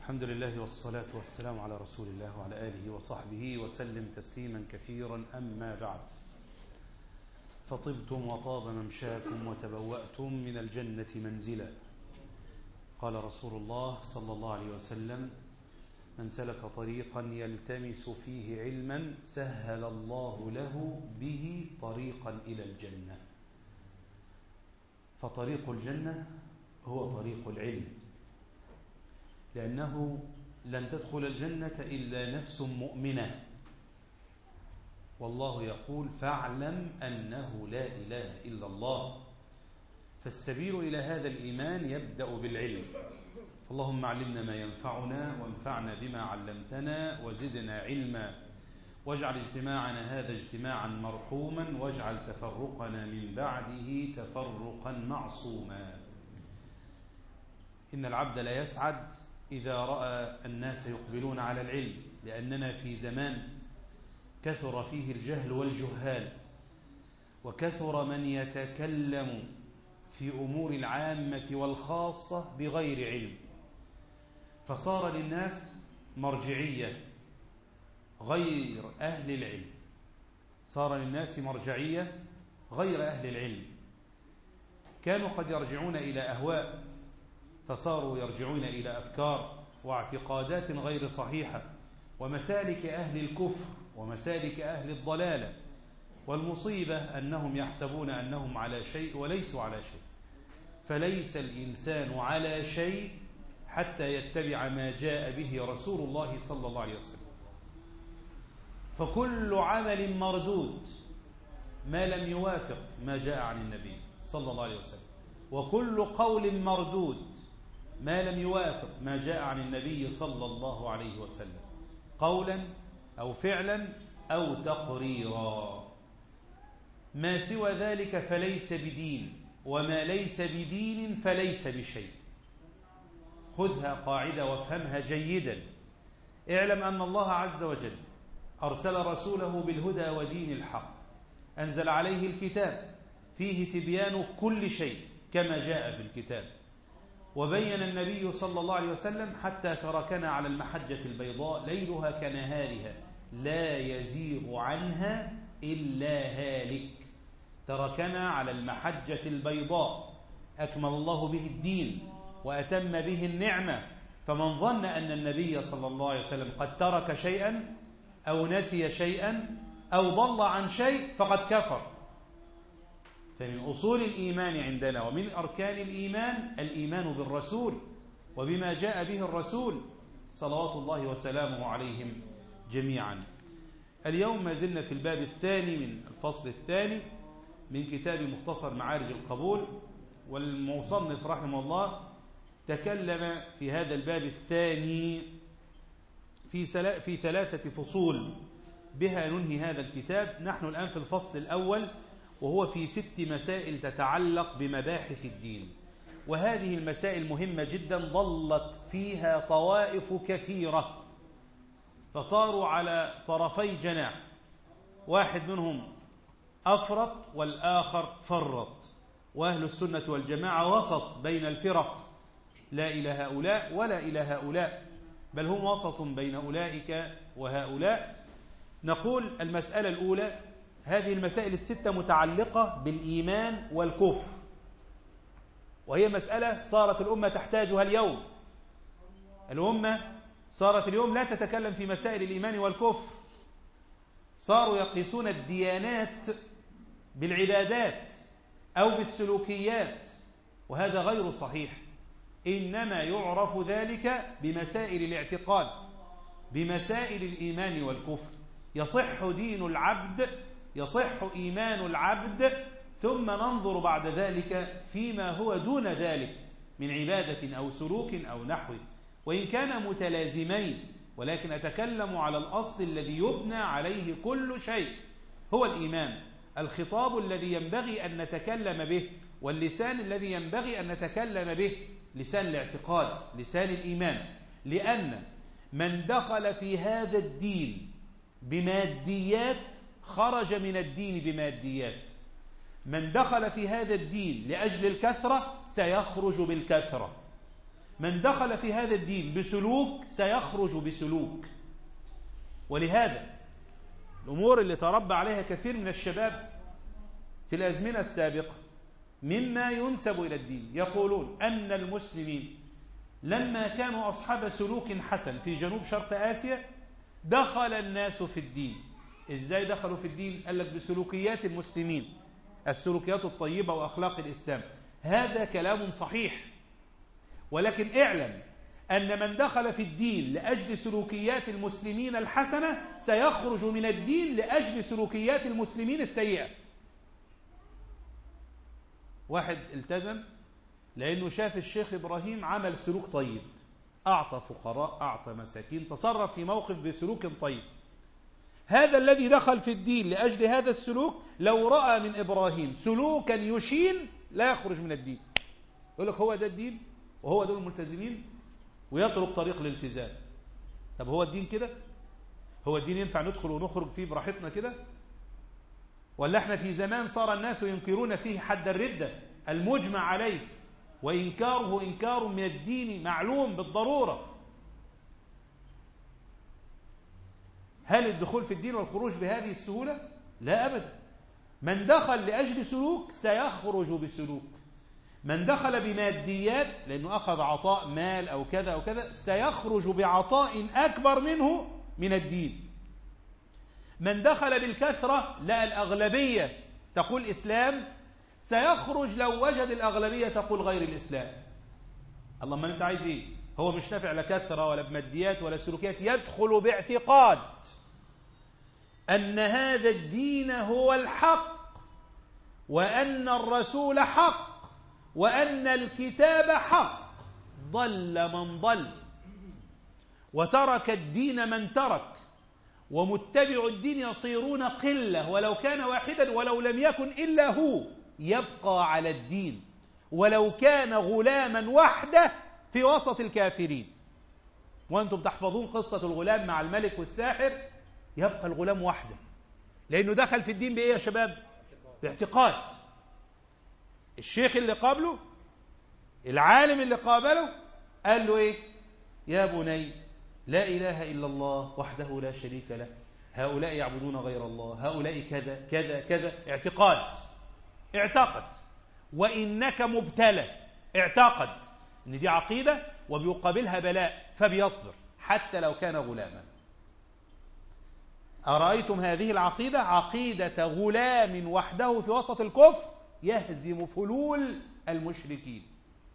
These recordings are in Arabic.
الحمد لله والصلاة والسلام على رسول الله وعلى آله وصحبه وسلم تسليما كثيرا. أما بعد، فطبتم وطاب ممشاكم وتبوأتم من الجنة منزلا. قال رسول الله صلى الله عليه وسلم: من سلك طريقا يلتمس فيه علما سهل الله له به طريقا إلى الجنة. فطريق الجنة هو طريق العلم، لأنه لن تدخل الجنة إلا نفس مؤمنة، والله يقول: فاعلم أنه لا إله إلا الله. فالسبيل إلى هذا الإيمان يبدأ بالعلم. اللهم علمنا ما ينفعنا وانفعنا بما علمتنا وزدنا علما، واجعل اجتماعنا هذا اجتماعا مرحوما، واجعل تفرقنا من بعده تفرقا معصوما. إن العبد لا يسعد إذا رأى الناس يقبلون على العلم، لأننا في زمان كثر فيه الجهل والجهال، وكثر من يتكلم في أمور العامة والخاصة بغير علم، فصار للناس مرجعية غير أهل العلم. صار للناس مرجعية غير أهل العلم. كانوا قد يرجعون إلى أهواء، فصاروا يرجعون إلى أفكار واعتقادات غير صحيحة، ومسالك أهل الكفر ومسالك أهل الضلالة. والمصيبة أنهم يحسبون أنهم على شيء وليسوا على شيء. فليس الإنسان على شيء حتى يتبع ما جاء به رسول الله صلى الله عليه وسلم. فكل عمل مردود ما لم يوافق ما جاء عن النبي صلى الله عليه وسلم، وكل قول مردود ما لم يوافق ما جاء عن النبي صلى الله عليه وسلم، قولا أو فعلا أو تقريرا. ما سوى ذلك فليس بدين، وما ليس بدين فليس بشيء. خذها قاعدة وافهمها جيدا. اعلم أن الله عز وجل أرسل رسوله بالهدى ودين الحق، أنزل عليه الكتاب فيه تبيان كل شيء كما جاء في الكتاب، وبين النبي صلى الله عليه وسلم حتى تركنا على المحجة البيضاء ليلها كنهارها لا يزيغ عنها إلا هالك. تركنا على المحجة البيضاء، أكمل الله به الدين وأتم به النعمة. فمن ظن أن النبي صلى الله عليه وسلم قد ترك شيئا أو نسي شيئا أو ضل عن شيء فقد كفر. فمن أصول الإيمان عندنا ومن أركان الإيمان الإيمان بالرسول وبما جاء به الرسول صلوات الله وسلامه عليهم جميعا. اليوم ما زلنا في الباب الثاني من الفصل الثاني من كتاب مختصر معارج القبول، والمصنف رحمه الله تكلم في هذا الباب الثاني في 3 فصول بها ننهي هذا الكتاب. نحن الآن في الفصل الأول، وهو في 6 مسائل تتعلق بمباحث الدين، وهذه المسائل مهمة جدا ضلت فيها طوائف كثيرة، فصاروا على طرفي جناح، واحد منهم أفرط والآخر فرط. وأهل السنة والجماعة وسط بين الفرق، لا إلى هؤلاء ولا إلى هؤلاء، بل هم وسط بين أولئك وهؤلاء. نقول المسألة الأولى، هذه المسائل ال6 متعلقة بالإيمان والكفر، وهي مسألة صارت الأمة تحتاجها اليوم. الأمة صارت اليوم لا تتكلم في مسائل الإيمان والكفر، صاروا يقيسون الديانات بالعبادات أو بالسلوكيات، وهذا غير صحيح. إنما يعرف ذلك بمسائل الاعتقاد، بمسائل الإيمان والكفر. يصح دين العبد، يصح إيمان العبد، ثم ننظر بعد ذلك فيما هو دون ذلك من عبادة أو سلوك أو نحوه، وإن كان متلازمين، ولكن أتكلم على الأصل الذي يبنى عليه كل شيء، هو الإيمان. الخطاب الذي ينبغي أن نتكلم به واللسان الذي ينبغي أن نتكلم به لسان الاعتقاد، لسان الإيمان. لأن من دخل في هذا الدين بماديات خرج من الدين بماديات، من دخل في هذا الدين لأجل الكثرة سيخرج بالكثرة، من دخل في هذا الدين بسلوك سيخرج بسلوك. ولهذا الأمور اللي تربى عليها كثير من الشباب في الأزمنة السابقة مما ينسب إلى الدين، يقولون أن المسلمين لما كانوا أصحاب سلوك حسن في جنوب شرق آسيا دخل الناس في الدين. إزاي دخلوا في الدين؟ قال لك بسلوكيات المسلمين، السلوكيات الطيبة وأخلاق الإسلام. هذا كلام صحيح، ولكن اعلم أن من دخل في الدين لأجل سلوكيات المسلمين الحسنة سيخرج من الدين لأجل سلوكيات المسلمين السيئة. واحد التزم لأنه شاف الشيخ إبراهيم عمل سلوك طيب، أعطى فقراء، أعطى مساكين، تصرف في موقف بسلوك طيب. هذا الذي دخل في الدين لأجل هذا السلوك لو رأى من إبراهيم سلوكا يشين لا يخرج من الدين. يقول لك هو ده الدين وهو دول الملتزمين، ويترك طريق الالتزام. طب هو الدين كده؟ هو الدين ينفع ندخل ونخرج فيه براحتنا كده؟ ولا احنا في زمان صار الناس ينكرون فيه حد الردة المجمع عليه، وإنكاره إنكار من الدين معلوم بالضرورة. هل الدخول في الدين والخروج بهذه السهولة؟ لا أبدا. من دخل لأجل سلوك سيخرج بسلوك. من دخل بماديات لأنه أخذ عطاء مال أو كذا أو كذا سيخرج بعطاء أكبر منه من الدين. من دخل بالكثرة لا الأغلبية تقول إسلام سيخرج لو وجد الأغلبية تقول غير الإسلام. اللهم أنت عايز إيه؟ هو مش نافع لا كثرة ولا بماديات ولا سلوكيات، يدخل باعتقاد أن هذا الدين هو الحق، وأن الرسول حق، وأن الكتاب حق. ضل من ضل، وترك الدين من ترك، ومتبع الدين يصيرون قلة ولو كان واحدا، ولو لم يكن إلا هو يبقى على الدين ولو كان غلاما وحده في وسط الكافرين. وأنتم تحفظون قصة الغلام مع الملك والساحر، يبقى الغلام وحده لأنه دخل في الدين بإيه يا شباب؟ باعتقاد. الشيخ اللي قابله، العالم اللي قابله، قال له إيه؟ يا بني لا إله إلا الله وحده لا شريك له، هؤلاء يعبدون غير الله، هؤلاء كذا كذا كذا. اعتقد وإنك مبتلى، اعتقد إن دي عقيدة وبيقابلها بلاء فبيصبر حتى لو كان غلاما. أرأيتم هذه العقيدة؟ عقيدة غلام وحده في وسط الكفر يهزم فلول المشركين،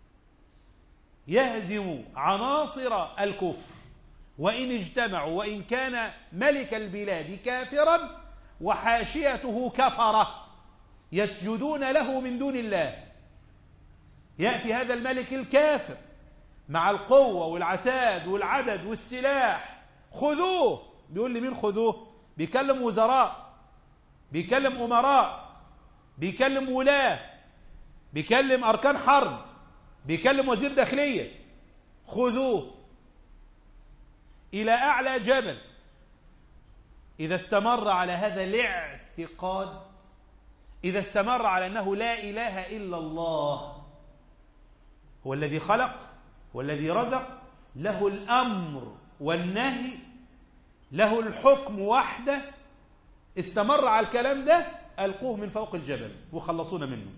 يهزم عناصر الكفر وإن اجتمعوا، وإن كان ملك البلاد كافرا وحاشيته كفرة يسجدون له من دون الله. يأتي هذا الملك الكافر مع القوة والعتاد والعدد والسلاح، خذوه. بيقول لي مين خذوه؟ بيكلم وزراء، بيكلم أمراء، بيكلم ولاة، بيكلم أركان حرب، بيكلم وزير داخلية. خذوه إلى أعلى جبل. إذا استمر على هذا الاعتقاد، إذا استمر على أنه لا إله إلا الله هو الذي خلق والذي رزق، له الأمر والنهي، له الحكم وحده، استمر على الكلام ده، ألقوه من فوق الجبل وخلصونا منه.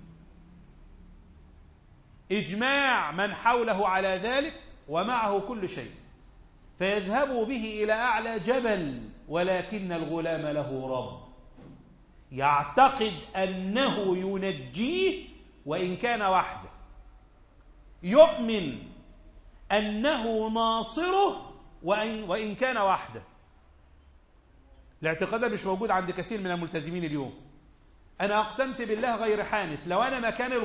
إجماع من حوله على ذلك ومعه كل شيء، فيذهبوا به إلى أعلى جبل، ولكن الغلام له رب يعتقد أنه ينجيه وإن كان وحده، يؤمن أنه ناصره وإن كان وحده. الاعتقاد مش موجود عند كثير من الملتزمين اليوم. أنا أقسمت بالله غير حانث، لو أنا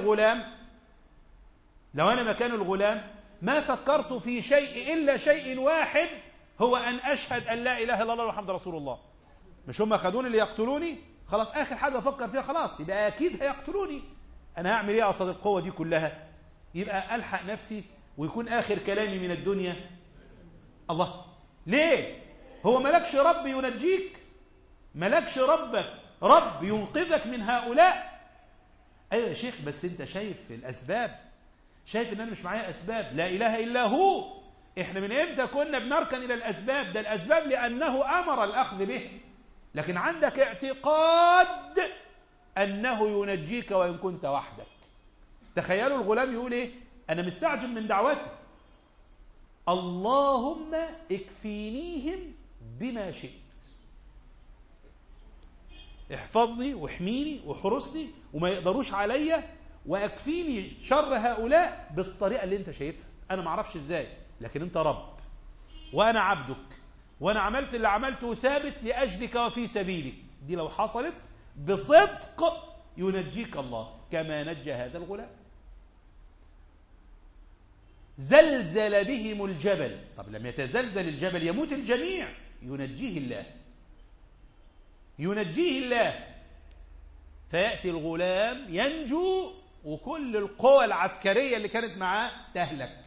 مكان الغلام ما فكرت في شيء إلا شيء واحد، هو أن أشهد أن لا إله إلا الله محمد رسول الله. مش هم خدوني اللي يقتلوني؟ خلاص آخر حاجة أفكر فيها خلاص يبقى أكيد هيقتلوني، أنا هعمل إيه قصاد القوة دي كلها؟ يبقى ألحق نفسي ويكون آخر كلامي من الدنيا الله. ليه؟ هو ملكش رب ينجيك؟ ملكش رب ينقذك من هؤلاء؟ أيوة يا شيخ، بس أنت شايف الأسباب، شايف ان انا مش معايا اسباب. لا اله الا هو. احنا من امتى كنا بنركن الى الاسباب؟ ده الاسباب لانه امر الاخذ به، لكن عندك اعتقاد انه ينجيك وان كنت وحدك. تخيلوا الغلام يقول ايه؟ انا مستعجب من دعوتي، اللهم اكفينيهم بما شئت، احفظني واحميني وحرسني وما يقدروش عليا، واكفيني شر هؤلاء بالطريقه اللي انت شايفها. انا ما اعرفش ازاي، لكن انت رب وانا عبدك، وانا عملت اللي عملته ثابت لاجلك وفي سبيلك. دي لو حصلت بصدق ينجيك الله كما نجى هذا الغلام. زلزل بهم الجبل. طب لم يتزلزل الجبل يموت الجميع. ينجيه الله، ينجيه الله. فيأتي الغلام ينجو وكل القوى العسكرية اللي كانت معاه تهلك.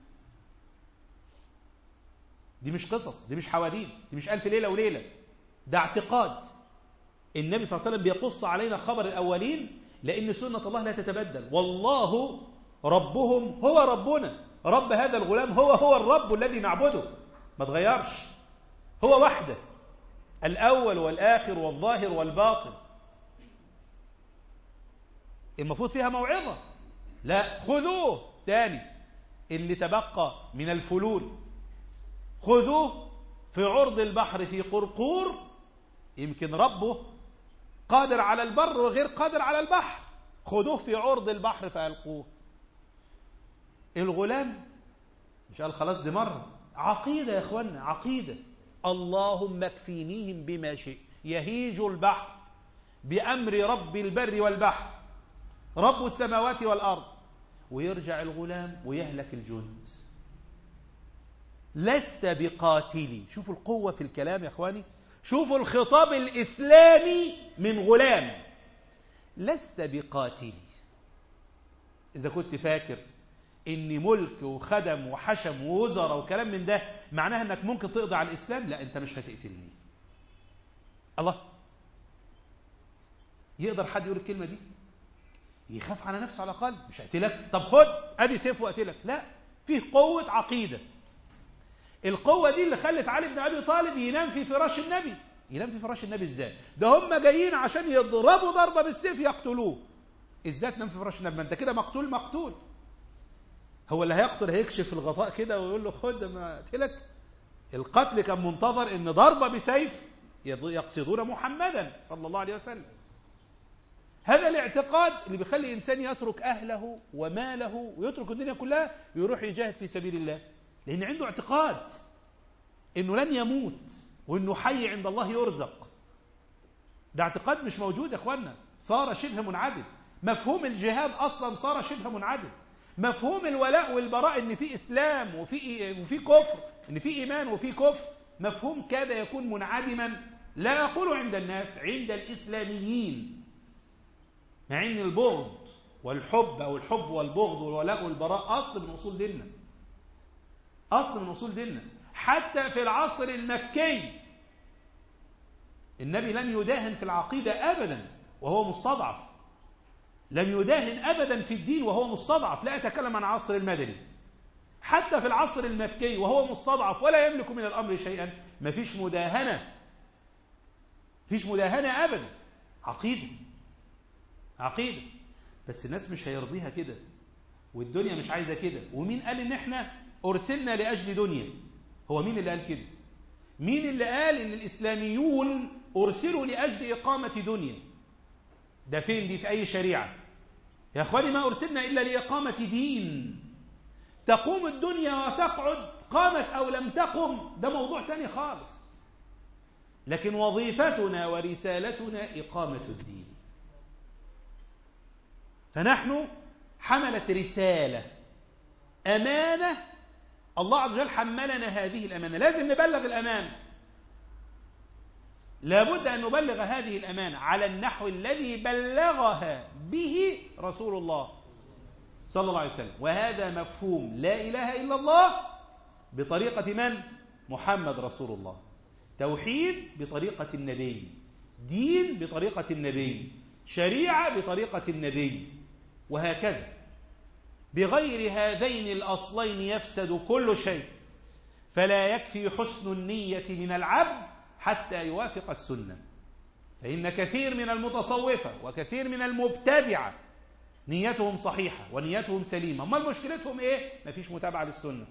دي مش قصص، دي مش حواديت، دي مش ألف ليلة وليلة، ده اعتقاد. النبي صلى الله عليه وسلم بيقص علينا خبر الأولين لأن سنة الله لا تتبدل. والله ربهم هو ربنا. رب هذا الغلام هو الرب الذي نعبده، ما تغيرش، هو وحده، الأول والآخر والظاهر والباطن. المفروض فيها موعظة. لا، خذوه تاني اللي تبقى من الفلول، خذوه في عرض البحر في قرقور، يمكن ربه قادر على البر وغير قادر على البحر، خذوه في عرض البحر فألقوه. الغلام مش قال خلاص دي مرة. عقيدة يا اخوانا، عقيدة. اللهم اكفينيهم بما شئت. يهيج البحر بأمر رب البر والبحر، رب السماوات والأرض، ويرجع الغلام ويهلك الجند. لست بقاتلي. شوفوا القوة في الكلام يا اخواني، شوفوا الخطاب الإسلامي من غلام. لست بقاتلي. إذا كنت فاكر إن ملك وخدم وحشم ووزراء وكلام من ده معناها إنك ممكن تقضي على الإسلام، لا، أنت مش هتقتلني. الله، يقدر حد يقول الكلمة دي؟ يخاف على نفسه على الأقل. مش هقتلك، طب خد أدي سيف وأقتلك. لا، فيه قوة عقيدة. القوة دي اللي خلت علي بن أبي طالب ينام في فراش النبي. ينام في فراش النبي إزاي؟ ده هم جايين عشان يضربوا ضربة بالسيف يقتلوه. إزاي تنام في فراش النبي؟ ما أنت كده مقتول مقتول. هو اللي هيقتل هيكشف الغطاء كده ويقول له خد ما قتلك. القتل كان منتظر إن ضربة بسيف يقصدون محمدا صلى الله عليه وسلم. هذا الاعتقاد اللي بيخلي إنسان يترك أهله وماله ويترك الدنيا كلها ويروح يجاهد في سبيل الله، لأن عنده اعتقاد إنه لن يموت وإنه حي عند الله يرزق. ده اعتقاد مش موجود يا أخوانا، صار شبه منعدم. مفهوم الجهاد أصلا صار شبه منعدم. مفهوم الولاء والبراء إن في إسلام وفي كفر، إن في إيمان وفي كفر، مفهوم كاد يكون منعدما. لا أقول عند الناس، عند الإسلاميين. مع إن البغض والحب أو الحب والبغض والولاء والبراء أصل من أصول ديننا، أصل من أصول ديننا. حتى في العصر المكي النبي لم يداهن في العقيدة أبدا وهو مستضعف، لم يداهن أبدا في الدين وهو مستضعف. لا أتكلم عن العصر المدني، حتى في العصر المكي وهو مستضعف ولا يملك من الأمر شيئا، ما فيش مداهنة، فيش مداهنة أبدا. عقيدة، عقيدة. بس الناس مش هيرضيها كده، والدنيا مش عايزة كده. ومين قال إن إحنا أرسلنا لأجل دنيا؟ هو مين اللي قال كده؟ مين اللي قال إن الإسلاميون أرسلوا لأجل إقامة دنيا؟ ده فين دي؟ في أي شريعة؟ يا أخواني ما أرسلنا إلا لإقامة دين. تقوم الدنيا وتقعد، قامت أو لم تقم، ده موضوع تاني خالص. لكن وظيفتنا ورسالتنا إقامة الدين. فنحن حملة رسالة، أمانة. الله عز وجل حملنا هذه الأمانة، لازم نبلغ الأمانة. لابد أن نبلغ هذه الأمانة على النحو الذي بلغها به رسول الله صلى الله عليه وسلم. وهذا مفهوم لا إله إلا الله بطريقة من؟ محمد رسول الله. توحيد بطريقة النبي، دين بطريقة النبي، شريعة بطريقة النبي، وهكذا. بغير هذين الأصلين يفسد كل شيء، فلا يكفي حسن النية من العبد حتى يوافق السنة. فإن كثير من المتصوفة وكثير من المبتدعة نيتهم صحيحة ونيتهم سليمة، ما مشكلتهم إيه؟ ما فيش متابعة للسنة.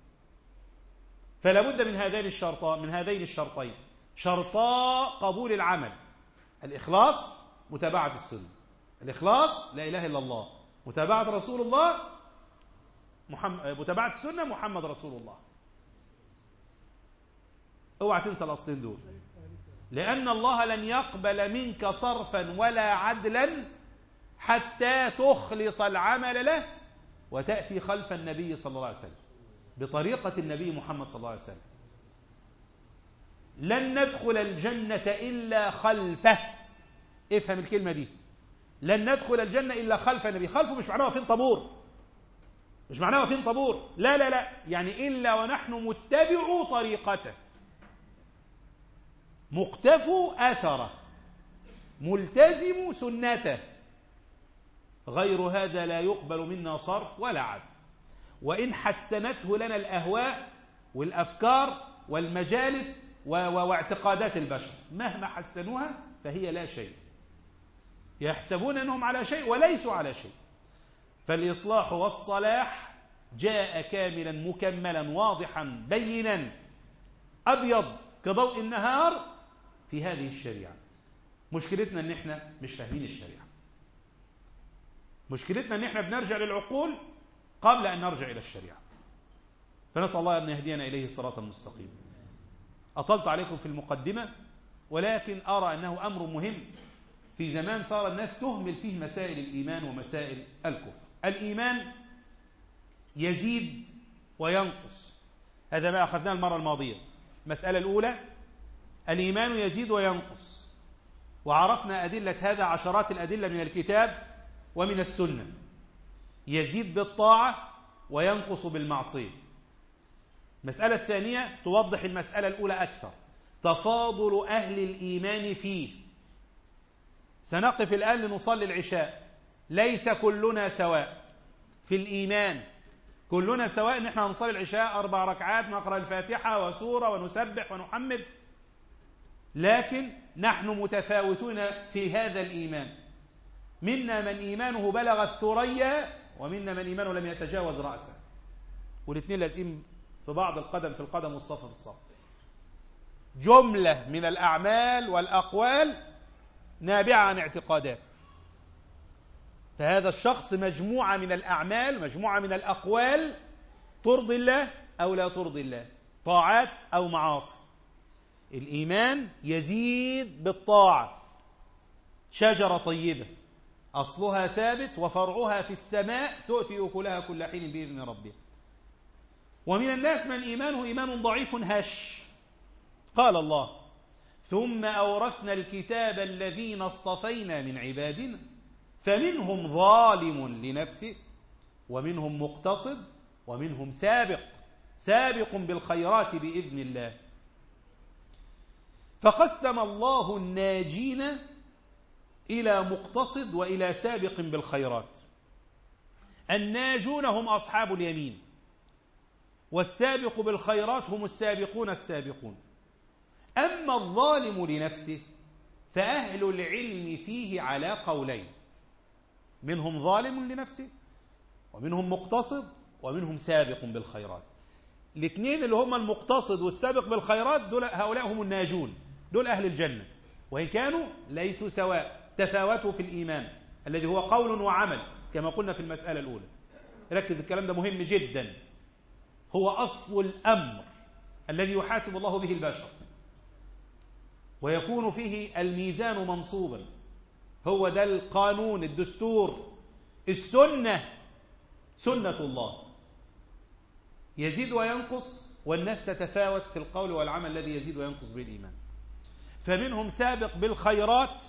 فلا بد من هذين الشرطين، شرطا قبول العمل: الإخلاص، متابعة السنة. الإخلاص لا إله إلا الله، متابعة رسول الله متابعة السنة محمد رسول الله. اوعى تنسى الأصلين دول، لأن الله لن يقبل منك صرفا ولا عدلا حتى تخلص العمل له وتأتي خلف النبي صلى الله عليه وسلم بطريقة النبي محمد صلى الله عليه وسلم. لن ندخل الجنة إلا خلفه. افهم الكلمة دي، لن ندخل الجنة إلا خلف النبي. خلفه مش معناه واقفين طابور، مش معناه واقفين طابور، لا لا لا، يعني إلا ونحن متبعوا طريقته، مقتفوا أثره، ملتزم سنته. غير هذا لا يقبل منا صرف ولا عدل، وإن حسنته لنا الأهواء والأفكار والمجالس واعتقادات البشر، مهما حسنوها فهي لا شيء، يحسبون أنهم على شيء وليسوا على شيء. فالإصلاح والصلاح جاء كاملا مكملا واضحا بينا أبيض كضوء النهار في هذه الشريعة. مشكلتنا أن احنا مش فاهمين الشريعة، مشكلتنا أن احنا بنرجع للعقول قبل أن نرجع إلى الشريعة. فنسأل الله أن يهدينا إليه الصراط المستقيم. أطلت عليكم في المقدمة، ولكن أرى أنه أمر مهم في زمان صار الناس تهمل فيه مسائل الإيمان ومسائل الكفر. الإيمان يزيد وينقص، هذا ما أخذناه المرة الماضية. المسألة الأولى الإيمان يزيد وينقص، وعرفنا أدلة هذا، عشرات الأدلة من الكتاب ومن السنة. يزيد بالطاعة وينقص بالمعصية. المسألة الثانية توضح المسألة الأولى أكثر، تفاضل أهل الإيمان فيه. سنقف الآن لنصلي العشاء، ليس كلنا سواء في الإيمان. كلنا سواء نحن نصلي العشاء 4 ركعات، نقرأ الفاتحة وسورة ونسبح ونحمد، لكن نحن متفاوتون في هذا الإيمان. منا من إيمانه بلغ الثريا، ومنا من إيمانه لم يتجاوز رأسه، والاثنين لازقين في بعض، القدم في القدم والصف في الصف. جملة من الأعمال والأقوال نابعة عن اعتقادات. فهذا الشخص مجموعة من الأعمال، مجموعة من الأقوال ترضي الله أو لا ترضي الله، طاعات أو معاصي. الإيمان يزيد بالطاعة. شجرة طيبة أصلها ثابت وفرعها في السماء، تؤتي أكلها كل حين بإذن ربها. ومن الناس من إيمانه إيمان ضعيف هش. قال الله: ثم أورثنا الكتاب الذين اصطفينا من عبادنا فمنهم ظالم لنفسه ومنهم مقتصد ومنهم سابق بالخيرات بإذن الله. فقسم الله الناجين إلى مقتصد وإلى سابق بالخيرات. الناجون هم أصحاب اليمين، والسابق بالخيرات هم السابقون السابقون. أما الظالم لنفسه فأهل العلم فيه على قولين: منهم ظالم لنفسه ومنهم مقتصد ومنهم سابق بالخيرات. الاثنين اللي هم المقتصد والسابق بالخيرات دول، هؤلاء هم الناجون، دول أهل الجنة، وإن كانوا ليسوا سواء، تفاوتوا في الإيمان الذي هو قول وعمل كما قلنا في المسألة الأولى. ركز، الكلام ده مهم جدا، هو أصل الأمر الذي يحاسب الله به البشر ويكون فيه الميزان منصوبا. هو ده القانون، الدستور، السنة، سنة الله. يزيد وينقص، والناس تتفاوت في القول والعمل الذي يزيد وينقص به الإيمان. فمنهم سابق بالخيرات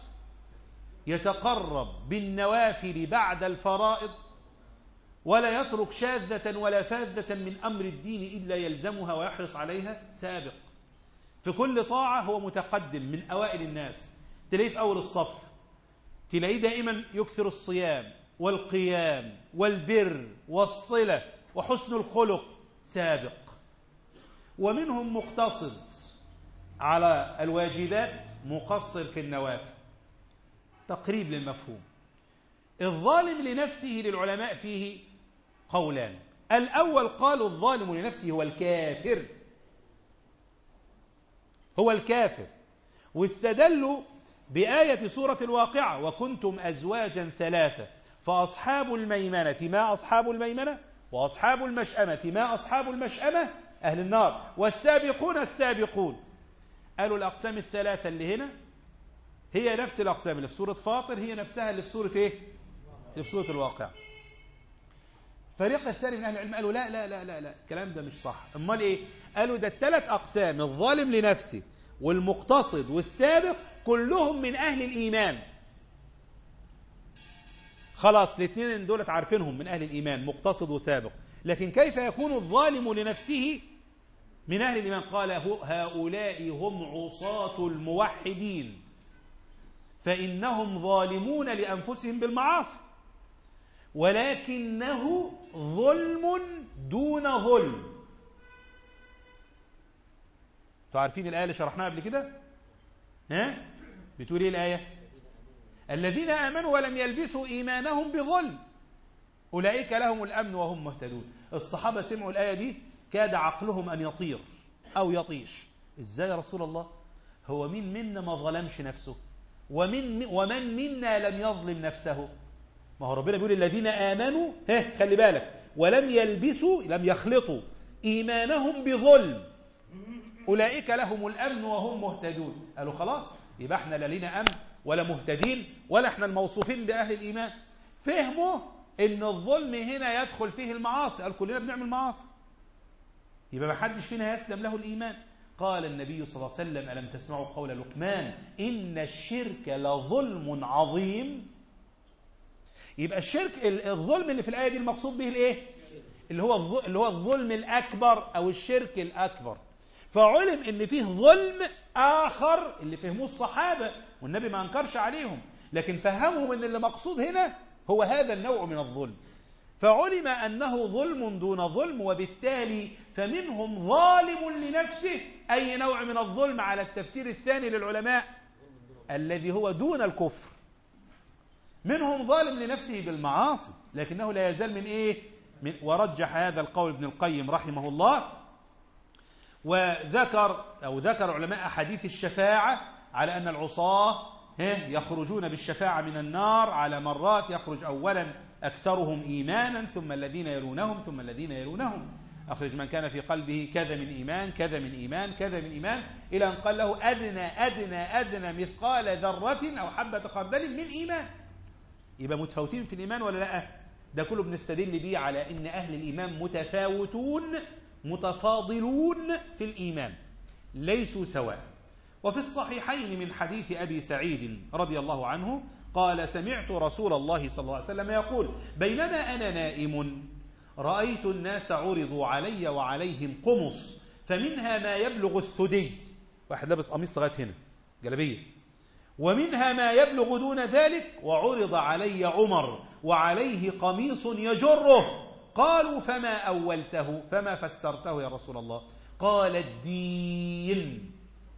يتقرب بالنوافل بعد الفرائض، ولا يترك شاذة ولا فاذة من أمر الدين إلا يلزمها ويحرص عليها. سابق في كل طاعة، هو متقدم من أوائل الناس. تلاقيه في أول الصف، تلاقيه دائما يكثر الصيام، والقيام والبر والصلة وحسن الخلق سابق، ومنهم مقتصد على الواجبات مقصر في النوافل. تقريب للمفهوم. الظالم لنفسه للعلماء فيه قولان. الأول قالوا الظالم لنفسه هو الكافر، هو الكافر، واستدلوا بآية سورة الواقعة: وكنتم أزواجا ثلاثة فأصحاب الميمنة ما أصحاب الميمنة وأصحاب المشأمة ما أصحاب المشأمة أهل النار والسابقون السابقون. قالوا الأقسام الثلاثة اللي هنا هي نفس الأقسام اللي في سورة فاطر، هي نفسها اللي في سورة إيه؟ اللي في سورة الواقعة. الفريق الثاني من أهل العلم قالوا لا لا لا لا لا، الكلام ده مش صح. أمال إيه؟ قالوا ده الثلاث أقسام، الظالم لنفسه والمقتصد والسابق، كلهم من أهل الإيمان. خلاص الاثنين دولت عارفينهم من أهل الإيمان، مقتصد وسابق. لكن كيف يكون الظالم لنفسه من أهل الإيمان؟ قال هؤلاء هم عصاة الموحدين فإنهم ظالمون لأنفسهم بالمعاصي، ولكنه ظلم دون ظلم. تعرفين الآية اللي شرحناها قبل كده؟ ها؟ بتقول إيه الآية؟ الذين آمنوا ولم يلبسوا إيمانهم بظلم أولئك لهم الأمن وهم مهتدون. الصحابة سمعوا الآية دي كاد عقلهم أن يطير أو يطيش. إزاي يا رسول الله؟ هو مين منا ما ظلمش نفسه؟ ومن منا لم يظلم نفسه؟ ما هو ربنا بيقول الذين آمنوا، خلي بالك، ولم يلبسوا، لم يخلطوا إيمانهم بظلم أولئك لهم الأمن وهم مهتدون. قالوا خلاص يبقى احنا لا لنا أمن ولا مهتدين ولا احنا الموصوفين بأهل الإيمان. فهموا ان الظلم هنا يدخل فيه المعاصي، قال كلنا بنعمل معاصي، يبقى ما حدش فينا يسلم له الإيمان. قال النبي صلى الله عليه وسلم: ألم تسمعوا قول لقمان إن الشرك لظلم عظيم. يبقى الشرك، الظلم اللي في الآية دي المقصود به الايه؟ اللي هو الظلم الأكبر أو الشرك الأكبر. فعلم ان فيه ظلم آخر اللي فهموه الصحابة والنبي ما أنكرش عليهم، لكن فهمهم ان اللي مقصود هنا هو هذا النوع من الظلم. فعلم أنه ظلم دون ظلم، وبالتالي فمنهم ظالم لنفسه، أي نوع من الظلم على التفسير الثاني للعلماء الذي هو دون الكفر. منهم ظالم لنفسه بالمعاصي لكنه لا يزال من إيه؟ ورجح هذا القول ابن القيم رحمه الله، وذكر علماء حديث الشفاعة على أن العصاة يخرجون بالشفاعة من النار على مرات، يخرج أولا أكثرهم إيمانا ثم الذين يلونهم ثم الذين يلونهم، أخرج من كان في قلبه كذا من إيمان كذا من إيمان كذا من إيمان، إلى أن قال له أدنى مثقال ذرة أو حبة خردل من إيمان. يبقى متفاوتين في الإيمان ولا لا؟ ده كله بنستدل به على أن أهل الإيمان متفاوتون متفاضلون في الإيمان، ليسوا سواء. وفي الصحيحين من حديث أبي سعيد رضي الله عنه قال: سمعت رسول الله صلى الله عليه وسلم يقول: بينما أنا نائم رأيت الناس عرضوا علي وعليهم قمص فمنها ما يبلغ الثدي، واحد لابس قميص لغاية هنا جلبية، ومنها ما يبلغ دون ذلك، وعرض علي عمر وعليه قميص يجره. قالوا: فما أولته فما فسرته يا رسول الله؟ قال: الدين.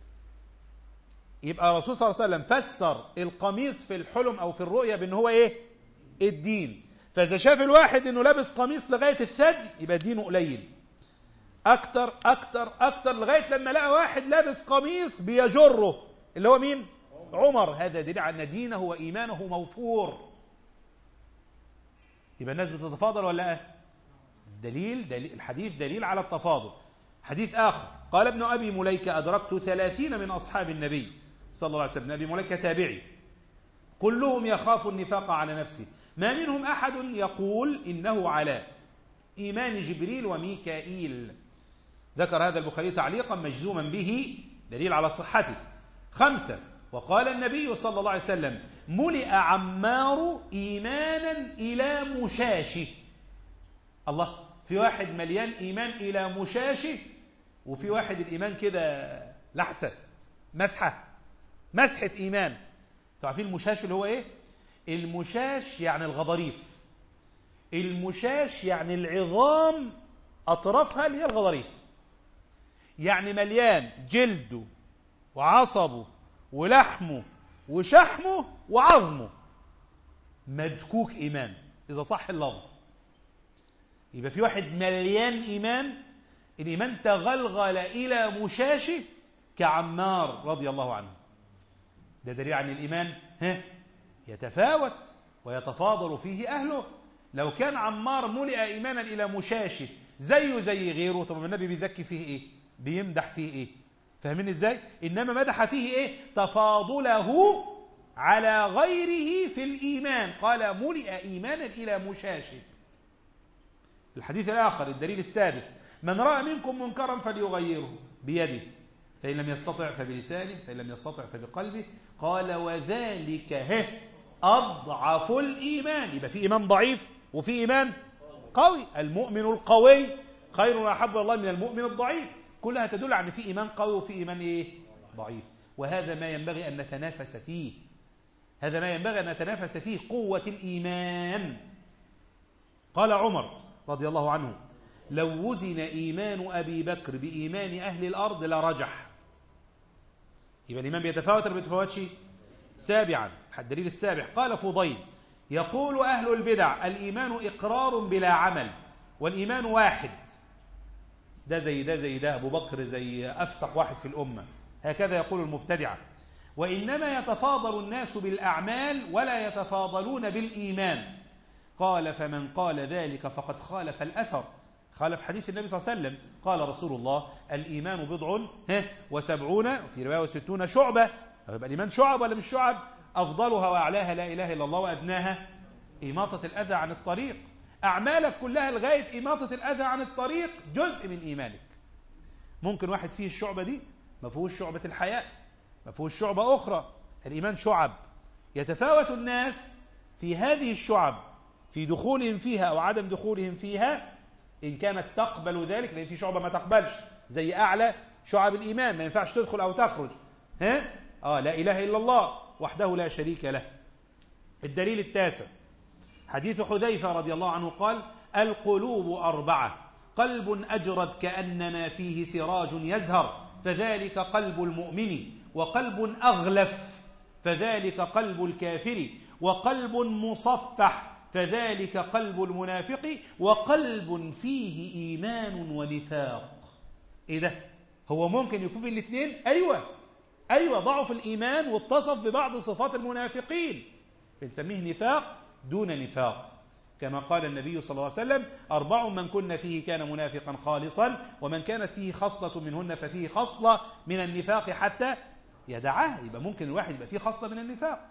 يبقى الرسول صلى الله عليه وسلم فسر القميص في الحلم أو في الرؤيا بأنه هو إيه؟ الدين. فإذا شاف الواحد أنه لابس قميص لغاية الثدي يبقى دينه قليل، أكتر أكتر أكتر، لغاية لما لقى واحد لابس قميص بيجره اللي هو مين؟ عمر. هذا دليل على أن دينه وإيمانه موفور. يبقى الناس بتتفاضل ولا لا؟ دليل الحديث دليل على التفاضل. حديث آخر قال ابن أبي مليكة: أدركت 30 من أصحاب النبي صلى الله عليه وسلم. أبي مليكة تابعي، كلهم يخاف النفاق على نفسه، ما منهم أحد يقول إنه على إيمان جبريل وميكائيل. ذكر هذا البخاري تعليقا مجزوما به، دليل على صحته. 5. وقال النبي صلى الله عليه وسلم: ملئ عمار إيمانا إلى مشاشه. الله، في واحد مليان إيمان إلى مشاشه، وفي واحد الإيمان كده لحسة، مسحة إيمان. تعرفين المشاش اللي هو إيه؟ المشاش يعني الغضاريف، المشاش يعني العظام أطرافها اللي هي الغضاريف، يعني مليان جلده وعصبه ولحمه وشحمه وعظمه، مدكوك إيمان إذا صح اللفظ. يبقى في واحد مليان إيمان، الإيمان تغلغل إلى مشاشه كعمار رضي الله عنه. ده دليل عن الإيمان يتفاوت ويتفاضل فيه أهله. لو كان عمار ملئ إيمانا إلى مشاشه زيه زي غيره، طب النبي بيزكي فيه إيه؟ بيمدح فيه إيه؟ فاهمين إزاي؟ إنما مدح فيه إيه؟ تفاضله على غيره في الإيمان، قال ملئ إيمانا إلى مشاشه. الحديث الآخر الدليل السادس: من رأى منكم منكرا فليغيره بيده، فإن لم يستطع فبلسانه، فإن لم يستطع فبقلبه، قال وذلك أضعف الإيمان. يبقى في إيمان ضعيف وفي إيمان قوي. المؤمن القوي خير وأحب الله من المؤمن الضعيف. كلها تدل على أن في إيمان قوي وفي إيمان ضعيف. وهذا ما ينبغي أن نتنافس فيه، هذا ما ينبغي أن نتنافس فيه، قوة الإيمان. قال عمر رضي الله عنه: لو وزن إيمان أبي بكر بإيمان أهل الأرض لرجح. يبقى الإيمان بيتفاوت ولا بيتفاوتش؟ سابعا، الدليل السابع: قال فضيل: يقول أهل البدع الإيمان إقرار بلا عمل، والإيمان واحد. ده زي ده زي ده، أبو بكر زي أفسق واحد في الأمة، هكذا يقول المبتدعة. وإنما يتفاضل الناس بالأعمال ولا يتفاضلون بالإيمان. قال: فمن قال ذلك فقد خالف الأثر، خالف حديث النبي صلى الله عليه وسلم. قال رسول الله: الإيمان بضع وسبعون، في رواية 60 شعبة. يبقى الإيمان شعب ولا مش شعب؟ أفضلها وأعلاها لا إله إلا الله، وأدناها إماطة الأذى عن الطريق. أعمالك كلها لغاية إماطة الأذى عن الطريق جزء من إيمانك. ممكن واحد فيه الشعبة دي ما فيهوش شعبة الحياء، ما فيهوش شعبة أخرى. الإيمان شعب، يتفاوت الناس في هذه الشعب في دخولهم فيها أو عدم دخولهم فيها، إن كانت تقبل ذلك، لأن في شعبة ما تقبلش، زي أعلى شعب الإيمان ما ينفعش تدخل أو تخرج. لا إله إلا الله وحده لا شريك له. الدليل التاسع: حديث حذيفة رضي الله عنه قال: القلوب أربعة: قلب أجرد كأنما فيه سراج يزهر، فذلك قلب المؤمن، وقلب أغلف، فذلك قلب الكافر، وقلب مصفح، فذلك قلب المنافق، وقلب فيه إيمان ونفاق. إيه ده؟ هو ممكن يكون في الاثنين؟ أيوة، ضعف الإيمان واتصف ببعض صفات المنافقين، بنسميه نفاق دون نفاق، كما قال النبي صلى الله عليه وسلم: 4 من كن فيه كان منافقا خالصا، ومن كانت فيه خصلة منهن ففيه خصلة من النفاق حتى يدعها. يبقى ممكن الواحد يبقى فيه خصلة من النفاق.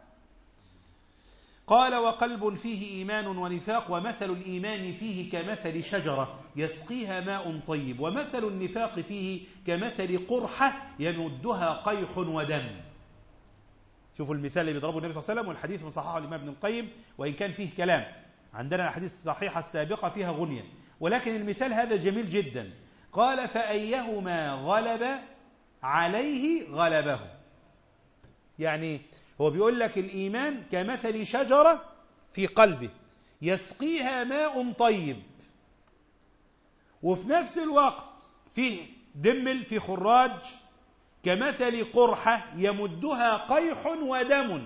قال: وقلب فيه إيمان ونفاق، ومثل الإيمان فيه كمثل شجرة يسقيها ماء طيب، ومثل النفاق فيه كمثل قرحة يمدها قيح ودم. شوفوا المثال اللي بيضربه النبي صلى الله عليه وسلم، والحديث مصححه الإمام ابن القيم، وإن كان فيه كلام. عندنا الأحاديث الصحيحة السابقة فيها غنية، ولكن المثال هذا جميل جدا. قال: فأيهما غلب عليه غلبه. يعني هو بيقول لك الإيمان كمثل شجرة في قلبه يسقيها ماء طيب، وفي نفس الوقت فيه دمل، في خراج، كمثل قرحة يمدها قيح ودم.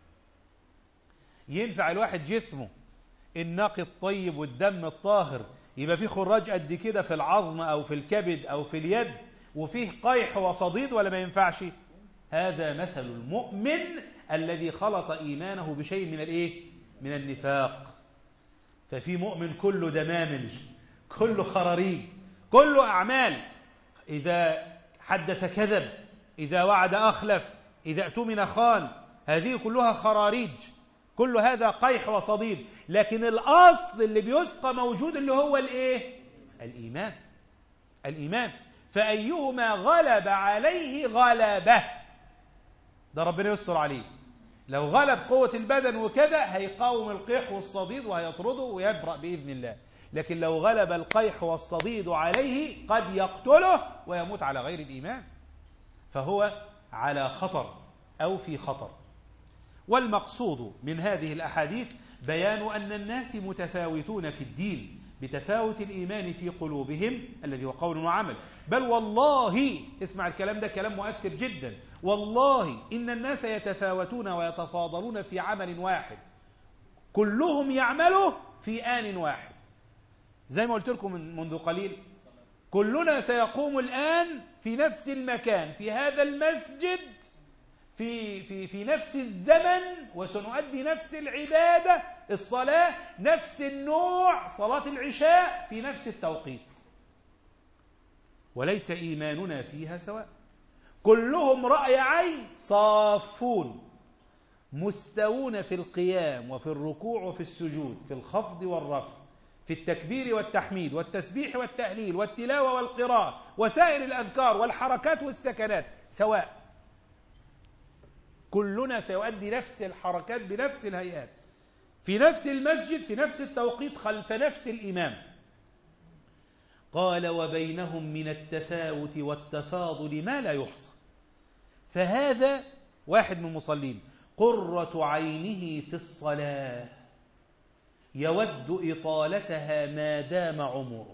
ينفع الواحد جسمه النقي الطيب والدم الطاهر يبقى فيه خراج قد كده في العظم أو في الكبد أو في اليد وفيه قيح وصديد، ولا ما ينفعش؟ هذا مثل المؤمن الذي خلط إيمانه بشيء من النفاق. ففي مؤمن كله دمامل، كله خراريج، كله أعمال، إذا حدث كذب، إذا وعد أخلف، إذا اؤتمن خان، هذه كلها خراريج، كل هذا قيح وصديد. لكن الأصل اللي بيسقى موجود، اللي هو الإيمان. فأيهما غلب عليه غلبه، ده ربنا يستر عليه. لو غلب قوة البدن وكذا هيقاوم القيح والصديد وهيطرده ويبرأ بإذن الله. لكن لو غلب القيح والصديد عليه قد يقتله ويموت على غير الإيمان، فهو على خطر أو في خطر. والمقصود من هذه الأحاديث بيان أن الناس متفاوتون في الدين بتفاوت الإيمان في قلوبهم الذي هو قول وعمل. بل والله، اسمع الكلام ده كلام مؤثر جدا، والله إن الناس يتفاوتون ويتفاضلون في عمل واحد كلهم يعمله في آن واحد. زي ما قلت لكم منذ قليل، كلنا سيقوم الآن في نفس المكان في هذا المسجد في نفس الزمن، وسنؤدي نفس العبادة، الصلاة نفس النوع، صلاة العشاء في نفس التوقيت، وليس إيماننا فيها سواء. كلهم رأي عين، صافون مستوون في القيام وفي الركوع وفي السجود، في الخفض والرفع، في التكبير والتحميد والتسبيح والتهليل والتلاوة والقراءة وسائر الأذكار والحركات والسكنات سواء. كلنا سيؤدي نفس الحركات بنفس الهيئات في نفس المسجد في نفس التوقيت خلف نفس الإمام. قال وبينهم من التفاوت والتفاضل ما لا يحصى. فهذا واحد من المصلين قرة عينه في الصلاة يود إطالتها ما دام عمره.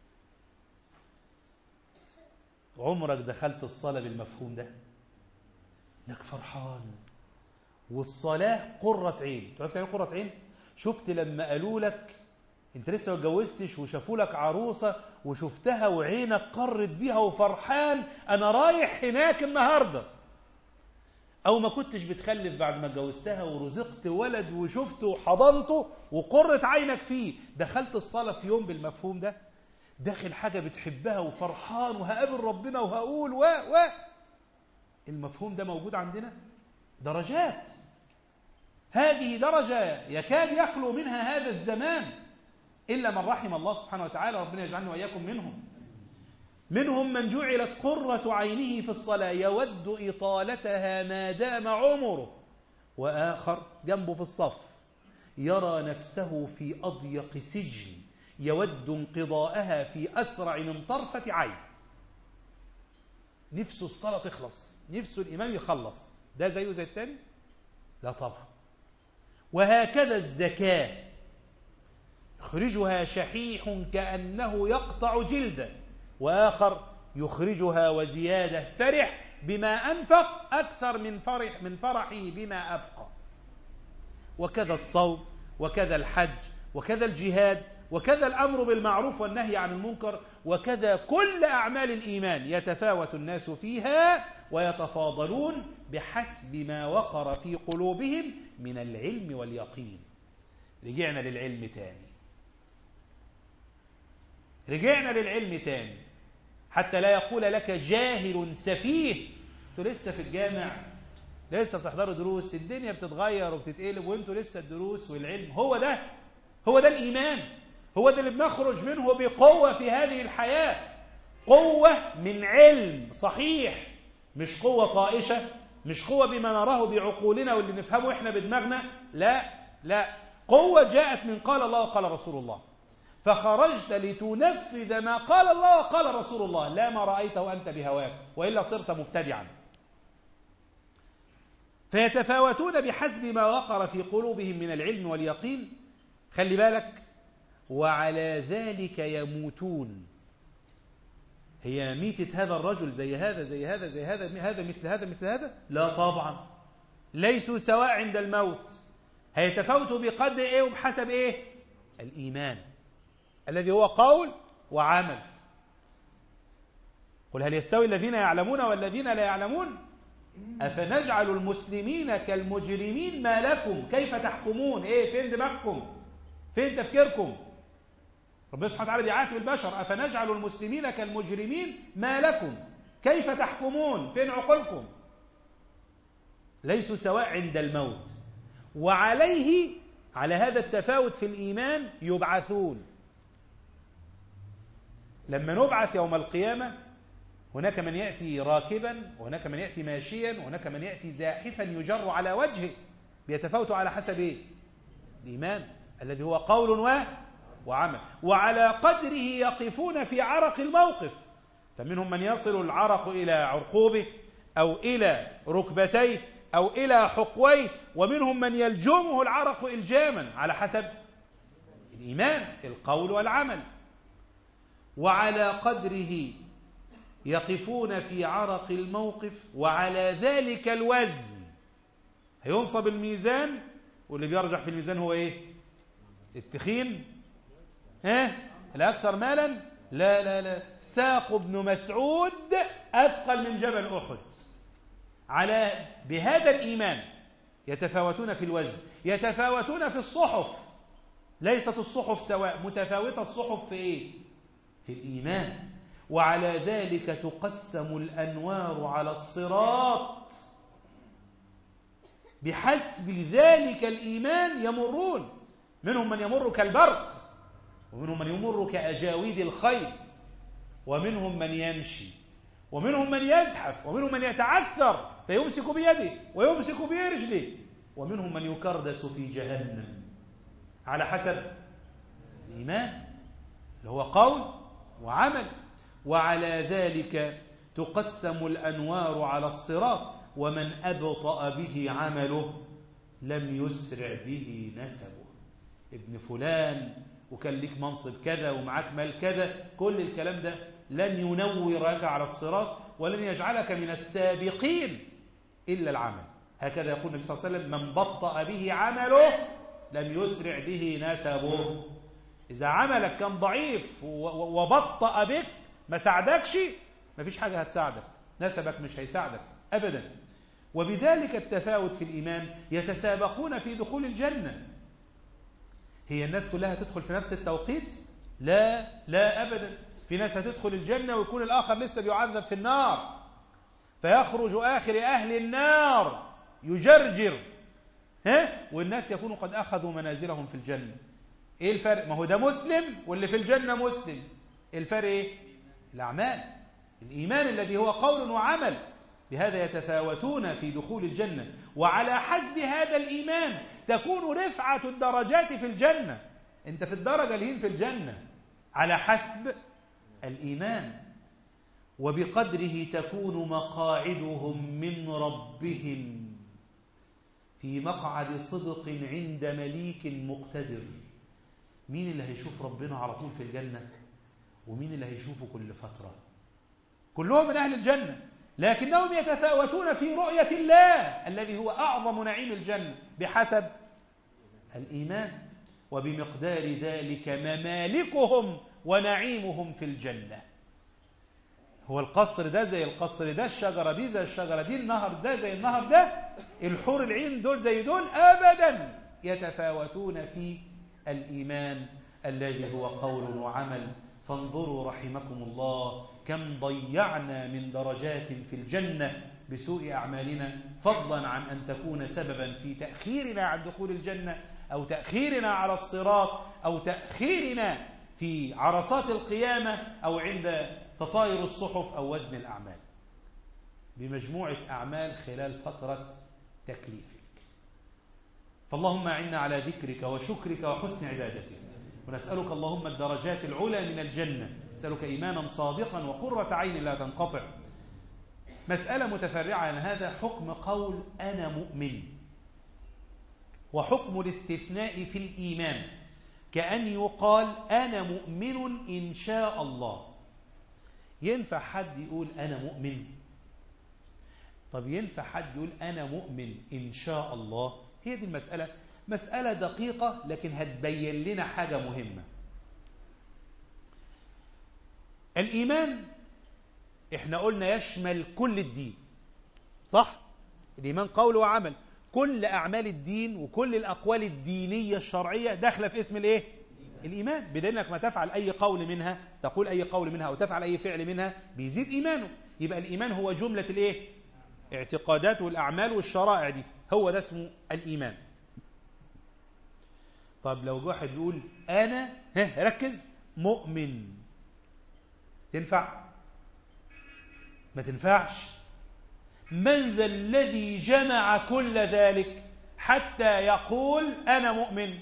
عمرك دخلت الصلاة بالمفهوم ده؟ انك فرحان، والصلاة قرة عين. تعرف يعني قرة عين؟ شفت لما قالوا لك انت لسه ما اتجوزتش وشافوا لك عروسة وشفتها وعينك قرت بيها وفرحان انا رايح هناك النهاردة، او ما كنتش بتخلف بعد ما اتجوزتها ورزقت ولد وشفته وحضنته وقرت عينك فيه، دخلت الصلاة في يوم بالمفهوم ده؟ داخل حاجة بتحبها وفرحان وهقابل ربنا وهقول المفهوم ده موجود عندنا؟ درجات، هذه درجة يكاد يخلو منها هذا الزمان إلا من رحم الله سبحانه وتعالى، ربنا يجعلنا وإياكم منهم. منهم من جعلت قرة عينه في الصلاة يود إطالتها ما دام عمره، وآخر جنبه في الصف يرى نفسه في أضيق سجن يود انقضاءها في أسرع من طرفة عين. نفسه الصلاة تخلص، نفسه الإمام يخلص. ده زيه زي التاني؟ لا طبعا. وهكذا الزكاة يخرجها شحيح كأنه يقطع جلده، وآخر يخرجها وزيادة فرح بما أنفق أكثر من فرحه بما أبقى. وكذا الصوم، وكذا الحج، وكذا الجهاد، وكذا الأمر بالمعروف والنهي عن المنكر، وكذا كل أعمال الإيمان يتفاوت الناس فيها ويتفاضلون بحسب ما وقر في قلوبهم من العلم واليقين. رجعنا للعلم تاني حتى لا يقول لك جاهل سفيه. انتوا لسه في الجامع، لسه بتحضروا دروس، الدنيا بتتغير وبتتقلب وانتوا لسه الدروس والعلم. هو ده الإيمان، هو ده اللي بنخرج منه بقوة في هذه الحياة. قوة من علم صحيح، مش قوة طائشة، مش قوة بما نراه بعقولنا واللي نفهمه احنا بدماغنا. لا، قوة جاءت من قال الله وقال رسول الله، فخرجت لتنفذ ما قال الله وقال رسول الله، لا ما رأيته أنت بهواك، وإلا صرت مبتدعا. فيتفاوتون بحسب ما وقر في قلوبهم من العلم واليقين. خلي بالك، وعلى ذلك يموتون. هي ميتة هذا الرجل زي هذا زي هذا زي هذا، هذا مثل هذا مثل هذا؟ لا طبعا، ليسوا سواء عند الموت. هيتفاوتوا بقدر ايه وبحسب ايه؟ الإيمان الذي هو قول وعمل. قل هل يستوي الذين يعلمون والذين لا يعلمون؟ أفنجعل المسلمين كالمجرمين ما لكم كيف تحكمون؟ ايه فين دماغكم؟ فين تفكيركم؟ ربنا سبحانه وتعالى بيعاتب البشر، أفنجعل المسلمين كالمجرمين ما لكم كيف تحكمون؟ فين عقولكم؟ ليسوا سواء عند الموت. وعليه، على هذا التفاوت في الإيمان يبعثون. لما نبعث يوم القيامة هناك من يأتي راكبا، وهناك من يأتي ماشيا، وهناك من يأتي زاحفا يجر على وجهه. بيتفاوتوا على حسب ايه؟ الإيمان الذي هو قول وعمل. وعلى قدره يقفون في عرق الموقف. فمنهم من يصل العرق إلى عرقوبه أو إلى ركبتيه، أو إلى حقويه، ومنهم من يلجمه العرق إلجاما على حسب الإيمان، القول والعمل. وعلى قدره يقفون في عرق الموقف، وعلى ذلك الوزن هينصب الميزان، واللي بيرجح في الميزان هو إيه؟ التخين، الأكثر مالا؟ لا لا لا، ساق ابن مسعود أثقل من جبل أحد. بهذا الإيمان يتفاوتون في الوزن، يتفاوتون في الصحف، ليست الصحف سواء، متفاوتة الصحف في إيه؟ في الإيمان. وعلى ذلك تقسم الأنوار على الصراط، بحسب ذلك الإيمان يمرون، منهم من يمر كالبرق، ومنهم من يمر كأجاويد الخيل، ومنهم من يمشي، ومنهم من يزحف، ومنهم من يتعثر فيمسك بيده ويمسك برجله، ومنهم من يكردس في جهنم، على حسب الإيمان اللي هو قول وعمل. وعلى ذلك تقسم الأنوار على الصراط، ومن أبطأ به عمله لم يسرع به نسبه. ابن فلان وكان ليك منصب كذا ومعاك مال كذا، كل الكلام ده لن ينورك على الصراط ولن يجعلك من السابقين إلا العمل. هكذا يقول النبي صلى الله عليه وسلم: من بطأ به عمله لم يسرع به نسبه. إذا عملك كان ضعيف وبطأ بك، ما ساعدكش، ما فيش حاجة هتساعدك، نسبك مش هيساعدك أبدا. وبذلك التفاوت في الإيمان، يتسابقون في دخول الجنة. هي الناس كلها تدخل في نفس التوقيت؟ لا لا أبدا. في ناس هتدخل الجنة ويكون الآخر لسه بيعذب في النار، فيخرج آخر أهل النار يجرجر، والناس يكونوا قد أخذوا منازلهم في الجنة. إيه الفرق؟ ما هو ده مسلم واللي في الجنة مسلم. الفرق إيه؟ الأعمال، الإيمان الذي هو قول وعمل. بهذا يتفاوتون في دخول الجنة، وعلى حسب هذا الإيمان تكون رفعة الدرجات في الجنة. أنت في الدرجة الهين في الجنة على حسب الإيمان. وبقدره تكون مقاعدهم من ربهم في مقعد صدق عند مليك مقتدر. مين اللي هيشوف ربنا على طول في الجنة؟ ومين اللي هيشوفه كل فترة؟ كلهم من أهل الجنة، لكنهم يتفاوتون في رؤية الله الذي هو أعظم نعيم الجنة بحسب الإيمان. وبمقدار ذلك ممالكهم ونعيمهم في الجنة. هو القصر ده زي القصر ده، الشجرة دي زي الشجرة دي، النهر ده زي النهر ده، الحور العين دول زي دول؟ أبدا. يتفاوتون في الإيمان الذي هو قول وعمل. فانظروا رحمكم الله كم ضيعنا من درجات في الجنة بسوء أعمالنا، فضلا عن أن تكون سببا في تأخيرنا عن دخول الجنة، أو تأخيرنا على الصراط، أو تأخيرنا في عرصات القيامة، أو عند تطاير الصحف، أو وزن الأعمال، بمجموعة أعمال خلال فترة تكليفك. فاللهم أعنا على ذكرك وشكرك وحسن عبادتك، ونسألك اللهم الدرجات العلى من الجنة، نسألك إيمانا صادقا وقرة عين لا تنقطع. مسألة متفرعة عن هذا، حكم قول أنا مؤمن، وحكم الاستثناء في الإيمان، كأن يقال أنا مؤمن إن شاء الله. ينفع حد يقول أنا مؤمن؟ طب ينفع حد يقول أنا مؤمن إن شاء الله؟ هي دي المسألة، مسألة دقيقة لكن هتبين لنا حاجة مهمة. الإيمان إحنا قلنا يشمل كل الدين، صح؟ الإيمان قول وعمل، كل أعمال الدين وكل الأقوال الدينية الشرعية داخلة في اسم الإيه؟ الإيمان. بدل إنك ما تفعل أي قول منها، تقول أي قول منها أو تفعل أي فعل منها، بيزيد إيمانه. يبقى الإيمان هو جملة الإيه؟ اعتقادات والأعمال والشرائع دي، هو ده اسمه الإيمان. طب لو واحد بيقول أنا ركز مؤمن، تنفع؟ ما تنفعش. من ذا الذي جمع كل ذلك حتى يقول أنا مؤمن؟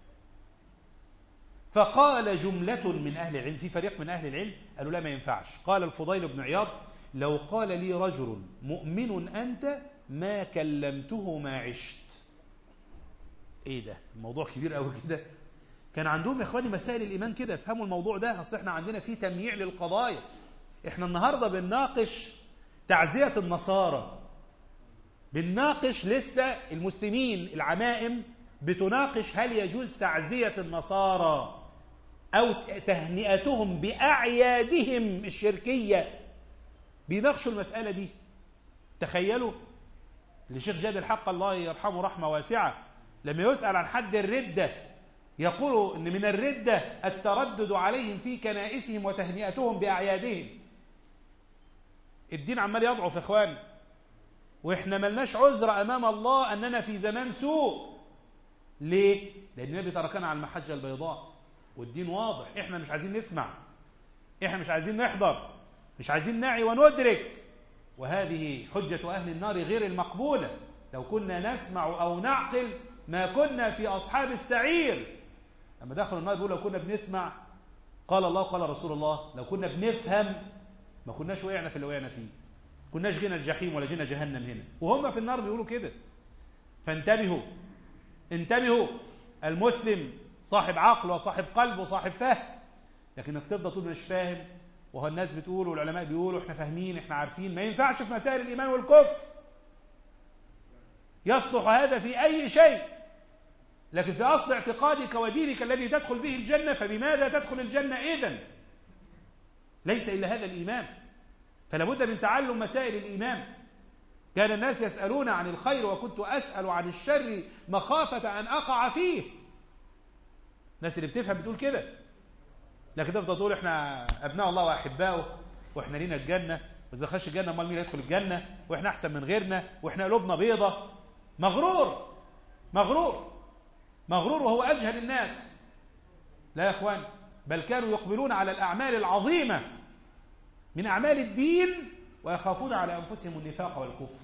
فقال جملة من أهل العلم، في فريق من أهل العلم قالوا لا ما ينفعش. قال الفضيل بن عياض: لو قال لي رجل مؤمن أنت ما كلمته ما عشت. ايه ده؟ الموضوع كبير قوي كده. كان عندهم يا اخواني مسائل الايمان كده. افهموا الموضوع ده، اصل احنا عندنا فيه تمييع للقضايا. احنا النهارده بنناقش تعزية النصارى، بنناقش لسه المسلمين العمائم بتناقش هل يجوز تعزية النصارى أو تهنئتهم بأعيادهم الشركية. بيناقشوا المسألة دي. تخيلوا الشيخ جاد الحق الله يرحمه رحمة واسعة لما يسأل عن حد الردة يقول إن من الردة التردد عليهم في كنائسهم وتهنئتهم بأعيادهم. الدين عمال يضعف يا إخوان، وإحنا ملناش عذر أمام الله أننا في زمان سوء. ليه؟ لأن النبي تركنا على المحجة البيضاء والدين واضح. إحنا مش عايزين نسمع، إحنا مش عايزين نحضر، مش عايزين نعي وندرك. وهذه حجة أهل النار غير المقبولة. لو كنا نسمع أو نعقل ما كنا في أصحاب السعير. لما دخلوا النار بيقول لو كنا بنسمع قال الله قال رسول الله، لو كنا بنفهم ما كناش وقعنا في اللي وقعنا فيه، كناش جينا الجحيم ولا جينا جهنم هنا. وهم في النار بيقولوا كده. فانتبهوا، انتبهوا. المسلم صاحب عقل وصاحب قلب وصاحب فهم. لكنك تفضل تقول مش فاهم، وهو الناس بتقول والعلماء بيقولوا احنا فاهمين احنا عارفين. ما ينفعش في مسائل الإيمان والكفر. يصلح هذا في أي شيء، لكن في أصل اعتقادك ودينك الذي تدخل به الجنة فبماذا تدخل الجنة إذن؟ ليس إلا هذا الإيمان. فلا بد من تعلم مسائل الإيمان. كان الناس يسألون عن الخير وكنت أسأل عن الشر مخافة أن أقع فيه. الناس اللي بتفهم بتقول كده، لكن تفضل تقول احنا أبناء الله وأحباؤه وإحنا لينا الجنة، بس إذا خش الجنة أمال مين يدخل الجنة؟ وإحنا أحسن من غيرنا وإحنا قلوبنا بيضة. مغرور مغرور مغرور، وهو أجهل الناس. لا يا إخوان، بل كانوا يقبلون على الأعمال العظيمة من أعمال الدين ويخافون على أنفسهم النفاق والكفر.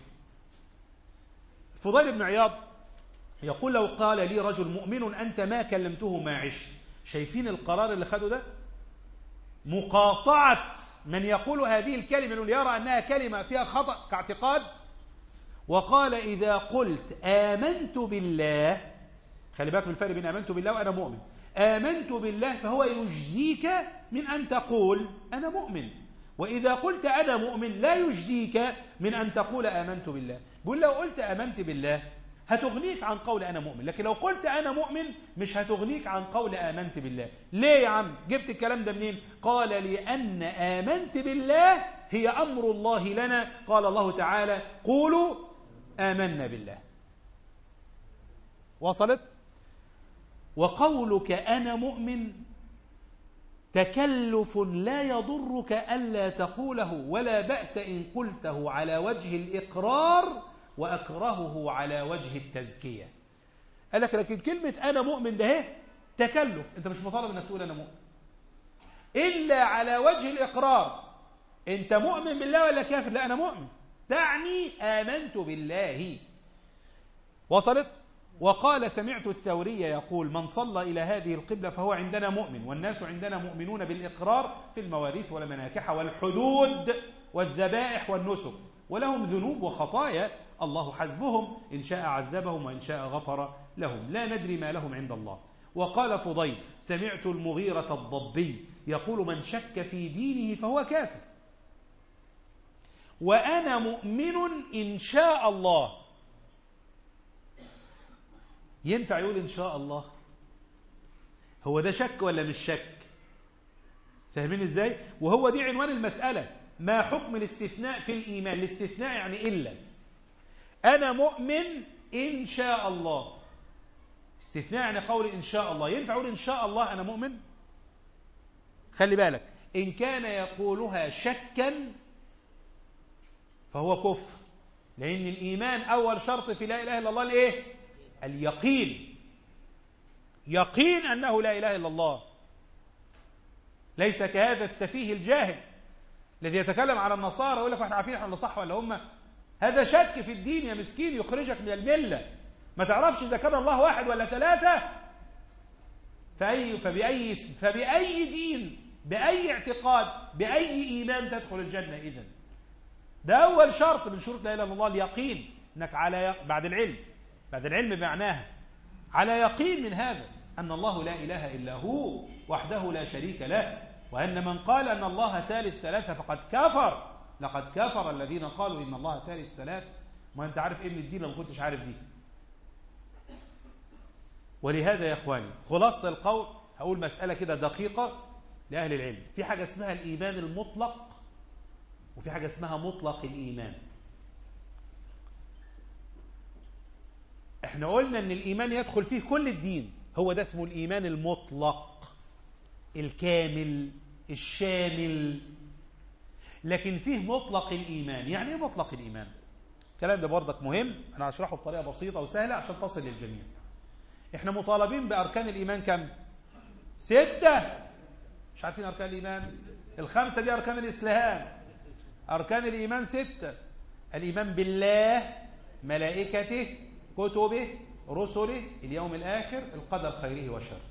فضيل بن عياض يقول لو قال لي رجل مؤمن أنت ما كلمته ما عشت. شايفين القرار اللي خده ده؟ مقاطعة من يقول هذه الكلمة ليرى أنها كلمة فيها خطأ كاعتقاد. وقال إذا قلت آمنت بالله، خلي بالك من الفرق بين آمنت بالله وأنا مؤمن. آمنت بالله فهو يجزيك من أن تقول أنا مؤمن، وإذا قلت أنا مؤمن لا يجزيك من أن تقول آمنت بالله. بيقول لو قلت آمنت بالله هتغنيك عن قول أنا مؤمن، لكن لو قلت أنا مؤمن مش هتغنيك عن قول آمنت بالله. ليه يا عم؟ جبت الكلام ده منين؟ قال لأن آمنت بالله هي أمر الله لنا. قال الله تعالى قولوا آمنا بالله. وصلت؟ وقولك أنا مؤمن تكلف لا يضرك ألا تقوله، ولا بأس إن قلته على وجه الإقرار وأكرهه على وجه التزكية. قال لك لكن كلمة أنا مؤمن ده تكلف، أنت مش مطالب أنك تقول أنا مؤمن إلا على وجه الإقرار. أنت مؤمن بالله ولا كافر؟ لا أنا مؤمن، تعني آمنت بالله. وصلت؟ وقال سمعت الثوري يقول من صلى إلى هذه القبلة فهو عندنا مؤمن، والناس عندنا مؤمنون بالإقرار في المواريث والمناكح والحدود والذبائح والنسك، ولهم ذنوب وخطايا الله حسبهم، إن شاء عذبهم وإن شاء غفر لهم، لا ندري ما لهم عند الله. وقال فضيل سمعت المغيرة الضبي يقول من شك في دينه فهو كافر، وأنا مؤمن إن شاء الله. ينفع يقول إن شاء الله؟ هو ده شك ولا مش شك؟ فاهمين إزاي؟ وهو دي عنوان المسألة. ما حكم الاستثناء في الإيمان؟ الاستثناء يعني إلا. أنا مؤمن إن شاء الله، استثناء يعني قول إن شاء الله. ينفع يقول إن شاء الله أنا مؤمن؟ خلي بالك، إن كان يقولها شكا فهو كفر، لأن الإيمان أول شرط في لا إله إلا الله الإيه؟ اليقين. يقين أنه لا إله إلا الله، ليس كهذا السفيه الجاهل الذي يتكلم على النصارى ويقول لك احنا عارفين احنا اللي صح ولا هم. هذا شك في الدين يا مسكين، يخرجك من الملة. ما تعرفش إذا كان الله واحد ولا ثلاثة. فبأي دين، بأي اعتقاد، بأي إيمان تدخل الجنة إذن؟ ده أول شرط من شروط لا إله إلا الله، اليقين. إنك بعد العلم بمعناها على يقين من هذا أن الله لا إله إلا هو وحده لا شريك له، وأن من قال أن الله ثالث ثلاثة فقد كفر. لقد كفر الذين قالوا إن الله ثالث ثلاثة. ما أنت عارف إيه من الدين لو ما كنتش عارف دي. ولهذا يا إخواني خلاصة القول هقول مسألة كده دقيقة لأهل العلم. في حاجة اسمها الإيمان المطلق وفي حاجة اسمها مطلق الإيمان. احنا قلنا ان الإيمان يدخل فيه كل الدين، هو ده اسمه الإيمان المطلق الكامل الشامل. لكن فيه مطلق الإيمان. يعني ايه مطلق الإيمان؟ الكلام ده برضك مهم، أنا هشرحه بطريقة بسيطة وسهلة عشان تصل للجميع. احنا مطالبين بأركان الإيمان كم؟ 6. مش عارفين أركان الإيمان؟ ال5 دي أركان الإسلام. أركان الإيمان 6: الإيمان بالله، ملائكته، كتبه، رسله، اليوم الآخر، القدر خيره وشره.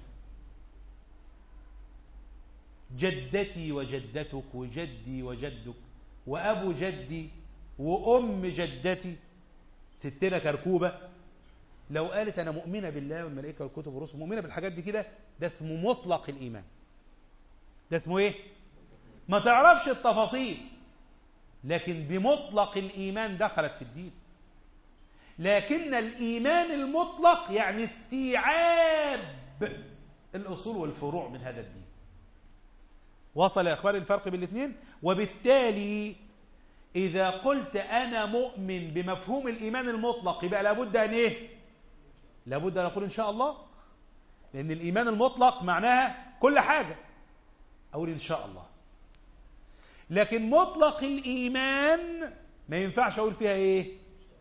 جدتي وجدتك وجدي وجدك وأبو جدي وأم جدتي، 6 كركوبة. لو قالت أنا مؤمنة بالله والملائكة والكتب والرسل، مؤمنة بالحاجات دي كده، ده اسمه مطلق الإيمان. ده اسمه إيه؟ ما تعرفش التفاصيل، لكن بمطلق الإيمان دخلت في الدين. لكن الإيمان المطلق يعني استيعاب الأصول والفروع من هذا الدين. وصل يا أخواني الفرق بين الاثنين؟ وبالتالي إذا قلت أنا مؤمن بمفهوم الإيمان المطلق يبقى لابد أن إيه؟ لابد أن أقول إن شاء الله، لأن الإيمان المطلق معناها كل حاجة، أقول إن شاء الله. لكن مطلق الإيمان ما ينفعش أقول فيها إيه؟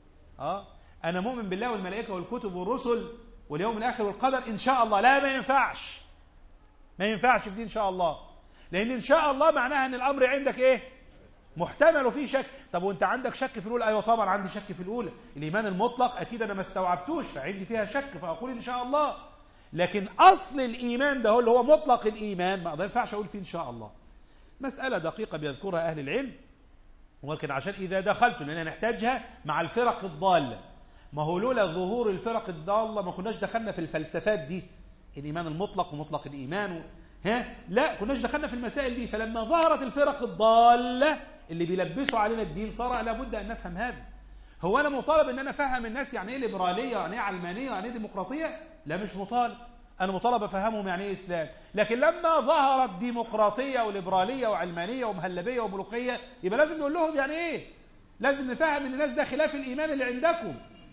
أنا مؤمن بالله والملائكة والكتب والرسل واليوم الآخر والقدر إن شاء الله. لا، ما ينفعش. ما ينفعش في دي إن شاء الله، لأن إن شاء الله معناها أن الأمر عندك إيه؟ محتمل وفيه شك. طب وأنت عندك شك في الأولى؟ أيوة طبعا عندي شك في الأولى. الإيمان المطلق أكيد أنا ما استوعبتوش فعندي فيها شك فأقول إن شاء الله. لكن أصل الإيمان ده هو اللي هو مطلق الإيمان ما ينفعش أقول فيه إن شاء الله. مسألة دقيقة بيذكرها أهل العلم، ولكن عشان إذا دخلت لأننا نحتاجها مع الفرق الضالة. ما هو لولا ظهور الفرق الضالة ما كناش دخلنا في الفلسفات دي، الإيمان المطلق ومطلق الإيمان لا كناش دخلنا في المسائل دي. فلما ظهرت الفرق الضالة اللي بيلبسوا علينا الدين صار لابد أن نفهم هذا. هو أنا مطالب أن أنا أفهم الناس يعني إيه ليبرالية ويعني إيه علمانية ويعني إيه ديمقراطية؟ لا، مش مطالب. أنا مطالب أفهمهم يعني إيه إسلام. لكن لما ظهرت ديمقراطية وليبرالية وعلمانية ومهلبية وملوكية يبقى لازم نقول لهم يعني إيه. لازم نفهم أن الناس ده خلاف الإيمان اللي عندكم.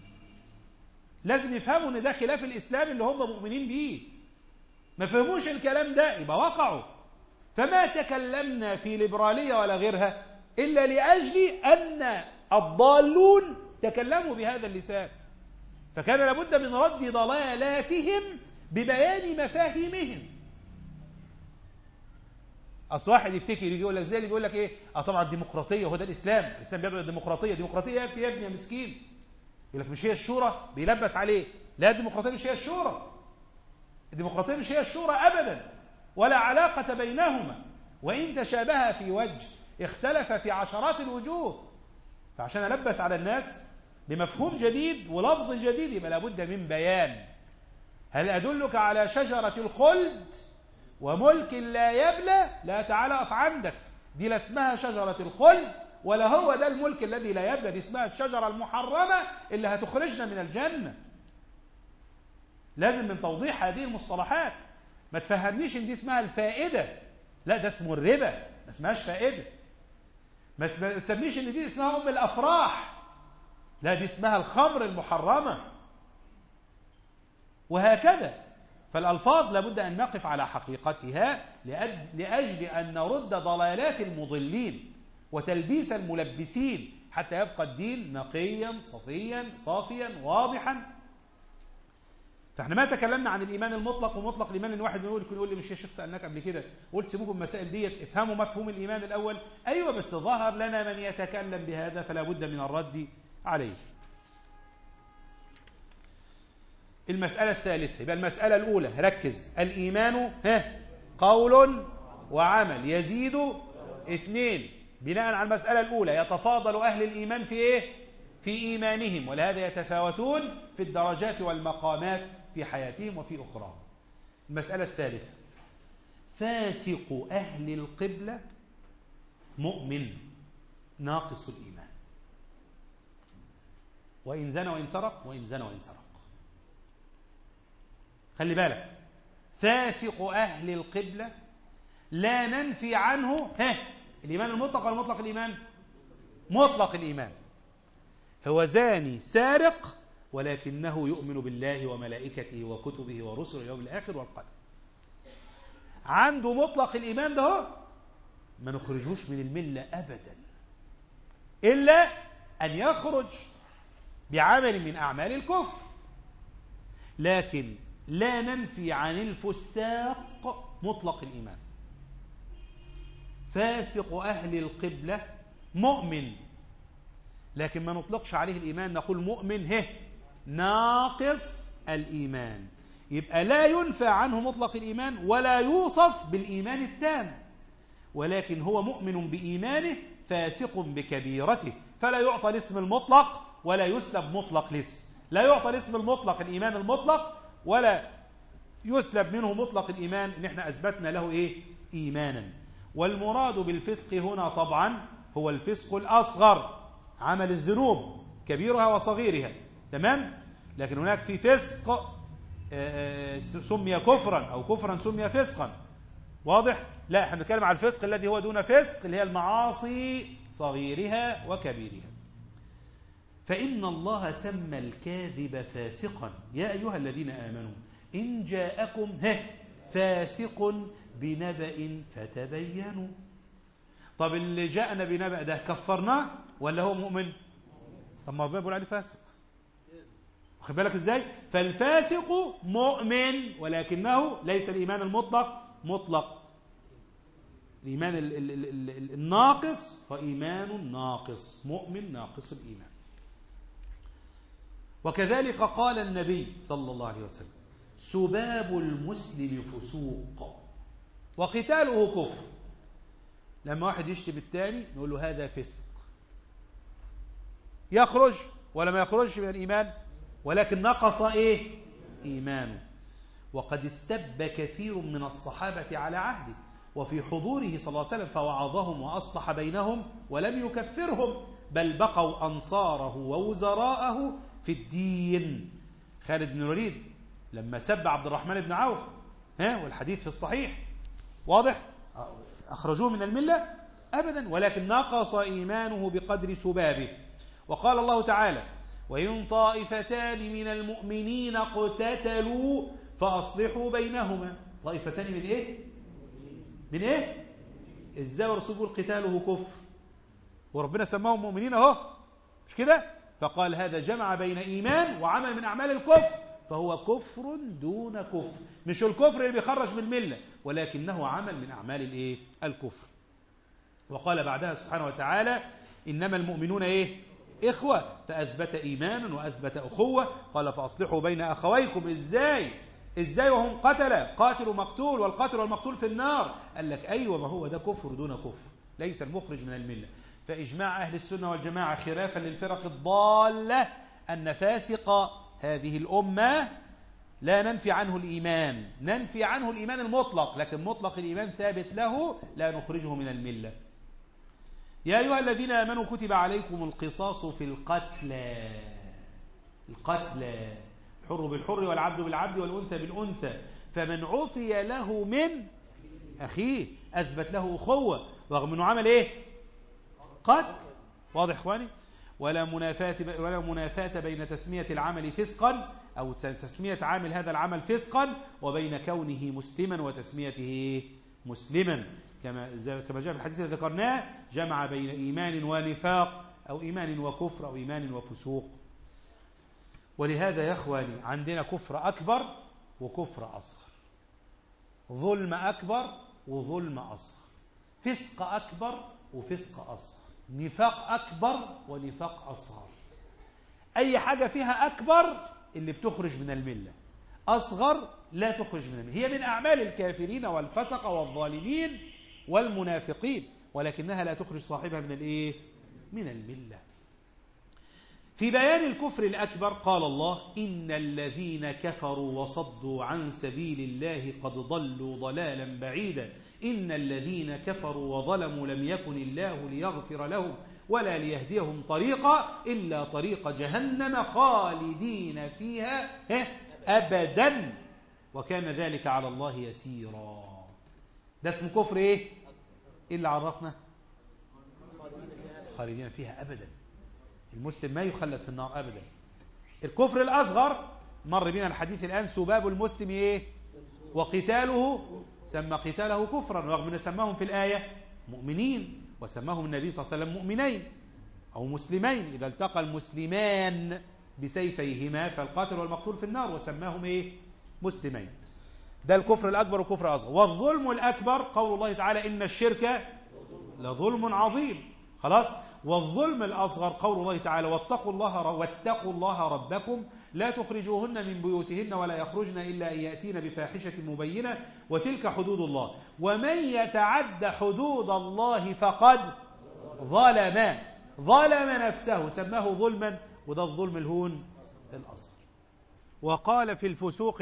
لازم يفهموا أن ده خلاف الإسلام اللي هم مؤمنين بيه. ما فهموش الكلام ده يبقى وقعوا. فما تكلمنا في ليبرالية ولا غيرها إلا لأجل أن الضالون تكلموا بهذا اللسان، فكان لابد من رد ضلالاتهم ببيان مفاهيمهم. أصل واحد يفتكر يجي يقول لك زي اللي بيقول لك إيه؟ طبعا الديمقراطية هو ده الإسلام بيدعو الديمقراطية. ديمقراطية يا ابني يا مسكين. يقول لك مش هي الشورى، بيلبس عليه. لا، الديمقراطية مش هي الشورى. الديمقراطية مش هي الشورى أبدا، ولا علاقة بينهما، وإن تشابه في وجه اختلف في عشرات الوجوه. فعشان ألبس على الناس بمفهوم جديد ولفظ جديد يبقى لابد من بيان. هل أدلك على شجرة الخلد وملك لا يبلى؟ لا، تعالى أقف عندك. دي لا اسمها شجرة الخلد ولا هو ده الملك الذي لا يبلى. دي اسمها الشجرة المحرمة اللي هتخرجنا من الجنة. لازم من توضيح هذه المصطلحات. ما تفهمنيش ان دي اسمها الفائدة، لا ده اسمه الربا، ما اسمهاش فائدة. ما تسميش ان دي اسمها ام الافراح، لا دي اسمها الخمر المحرمة. وهكذا. فالألفاظ لابد أن نقف على حقيقتها لأجل أن نرد ضلالات المضلين وتلبيس الملبسين حتى يبقى الدين نقيا صفيا صافيا واضحا. فاحنا ما تكلمنا عن الإيمان المطلق ومطلق الإيمان. إن واحد يقول لي مش يا شيخ سألناك قبل كده قلت سيبوكم المسائل ديت، افهموا مفهوم الإيمان الأول. أيوة، بس ظهر لنا من يتكلم بهذا فلا بد من الرد عليه. المسألة الثالثة، يبقى المسألة الأولى ركز، الإيمان قول وعمل يزيد 2. بناء على المسألة الأولى يتفاضل أهل الإيمان في إيه؟ في إيمانهم، ولهذا يتفاوتون في الدرجات والمقامات في حياتهم وفي أخراهم. المسألة الثالثة: فاسق أهل القبلة مؤمن ناقص الإيمان، وإن زنى وإن سرق، وإن زنى وإن سرق. خلي بالك، فاسق أهل القبلة لا ننفي عنه الإيمان المطلق ولا مطلق الإيمان؟ مطلق الإيمان. هو زاني سارق ولكنه يؤمن بالله وملائكته وكتبه ورسله واليوم الآخر والقدر، عنده مطلق الإيمان ده، ما نخرجوش من الملة أبدا إلا أن يخرج بعمل من أعمال الكفر. لكن لا ننفي عن الفساق مطلق الإيمان. فاسق أهل القبلة مؤمن، لكن ما نطلقش عليه الإيمان، نقول مؤمن ناقص الإيمان. يبقى لا ينفى عنه مطلق الإيمان ولا يوصف بالإيمان التام، ولكن هو مؤمن بإيمانه فاسق بكبيرته، فلا يعطى الاسم المطلق ولا يسلب مطلق الاسم. لا يعطى الاسم المطلق الإيمان المطلق، ولا يسلب منه مطلق الإيمان إن احنا أثبتنا له إيمانا. والمراد بالفسق هنا طبعا هو الفسق الأصغر، عمل الذنوب كبيرها وصغيرها، تمام؟ لكن هناك في فسق سمي كفرا أو كفرا سمي فسقا، واضح؟ لا، احنا بنتكلم على الفسق الذي هو دون فسق، اللي هي المعاصي صغيرها وكبيرها. فإن الله سمى الكاذب فاسقا: يا أيها الذين آمنوا إن جاءكم فاسق بنبأ فتبينوا. طب اللي جاءنا بنبأ ده كفرناه ولا هو مؤمن؟ طب ما ربنا بيقول عليه فاسق، واخد بالك ازاي؟ فالفاسق مؤمن ولكنه ليس الإيمان المطلق مطلق. الإيمان الناقص فإيمان ناقص، مؤمن ناقص الإيمان. وكذلك قال النبي صلى الله عليه وسلم: سباب المسلم فسوق وقتاله كفر. لما واحد يشتم الثاني نقول له هذا فسق، يخرج ولا ما يخرجش من الإيمان؟ ولكن نقص إيمانه. وقد استب كثير من الصحابة على عهده وفي حضوره صلى الله عليه وسلم فوعظهم وأصلح بينهم ولم يكفرهم، بل بقوا أنصاره ووزراءه في الدين. خالد بن الوليد لما سب عبد الرحمن بن عوف، والحديث في الصحيح واضح، أخرجوه من الملة أبدا، ولكن نقص إيمانه بقدر سبابه. وقال الله تعالى: وإن طائفتان من المؤمنين اقتتلوا فأصلحوا بينهما. طائفتان من من إزاي ورسول قتاله كفر وربنا سماهم مؤمنين مش كده؟ فقال هذا جمع بين إيمان وعمل من أعمال الكفر، فهو كفر دون كفر، مش الكفر اللي بيخرج من الملة، ولكنه عمل من أعمال الكفر. وقال بعدها سبحانه وتعالى: إنما المؤمنون إخوة، فأثبت إيمانا وأثبت أخوة. قال: فأصلحوا بين أخويكم. إزاي وهم قاتل ومقتول، والقاتل والمقتول في النار؟ قال لك أيوة، ما هو ده كفر دون كفر، ليس المخرج من الملة. فإجماع أهل السنة والجماعة خلافا للفرق الضالة أن فاسق هذه الأمة لا ننفي عنه الإيمان، ننفي عنه الإيمان المطلق، لكن مطلق الإيمان ثابت له، لا نخرجه من الملة. يا أيها الذين آمنوا كتب عليكم القصاص في القتلى. الحر بالحر والعبد بالعبد والأنثى بالأنثى، فمن عفي له من أخيه أثبت له أخوة، رغم أنه عمل قتل. واضح إخواني؟ ولا منافاة بين تسمية العمل فسقا أو تسمية عامل هذا العمل فسقا وبين كونه مسلما وتسميته مسلما، كما جاء في الحديث الذي ذكرناه: جمع بين إيمان ونفاق، أو إيمان وكفر، أو إيمان وفسوق. ولهذا يا إخواني عندنا كفر أكبر وكفر أصغر، ظلم أكبر وظلم أصغر، فسق أكبر وفسق أصغر، نفاق أكبر ونفاق أصغر. أي حاجة فيها أكبر اللي بتخرج من الملة، أصغر لا تخرج من الملة، هي من أعمال الكافرين والفسق والظالمين والمنافقين، ولكنها لا تخرج صاحبها من من الملة. في بيان الكفر الأكبر قال الله: إن الذين كفروا وصدوا عن سبيل الله قد ضلوا ضلالا بعيدا إن الذين كفروا وظلموا لم يكن الله ليغفر لهم ولا ليهديهم طريقا إلا طريق جهنم خالدين فيها أبدا وكان ذلك على الله يسيرا. ده اسم كفر إيه اللي عرفنا؟ خالدين فيها أبدا. المسلم ما يخلد في النار أبدا. الكفر الأصغر مر بنا الحديث الآن: سباب المسلم إيه؟ وقتاله، سمى قتاله كفرا رغم أن سماهم في الآية مؤمنين، وسماهم النبي صلى الله عليه وسلم مؤمنين أو مسلمين. إذا التقى المسلمان بسيفيهما فالقاتل والمقتول في النار، وسماهم إيه؟ مسلمين. ده الكفر الأكبر وكفر الأصغر. والظلم الأكبر قول الله تعالى: إن الشرك لظلم عظيم. خلاص. والظلم الأصغر قول الله تعالى: واتقوا الله ربكم لا تخرجوهن من بيوتهن ولا يخرجن إلا أن يأتين بفاحشة مبينة وتلك حدود الله ومن يتعد حدود الله فقد ظلم نفسه، سماه ظلما، وده الظلم الهون الأصغر. وقال في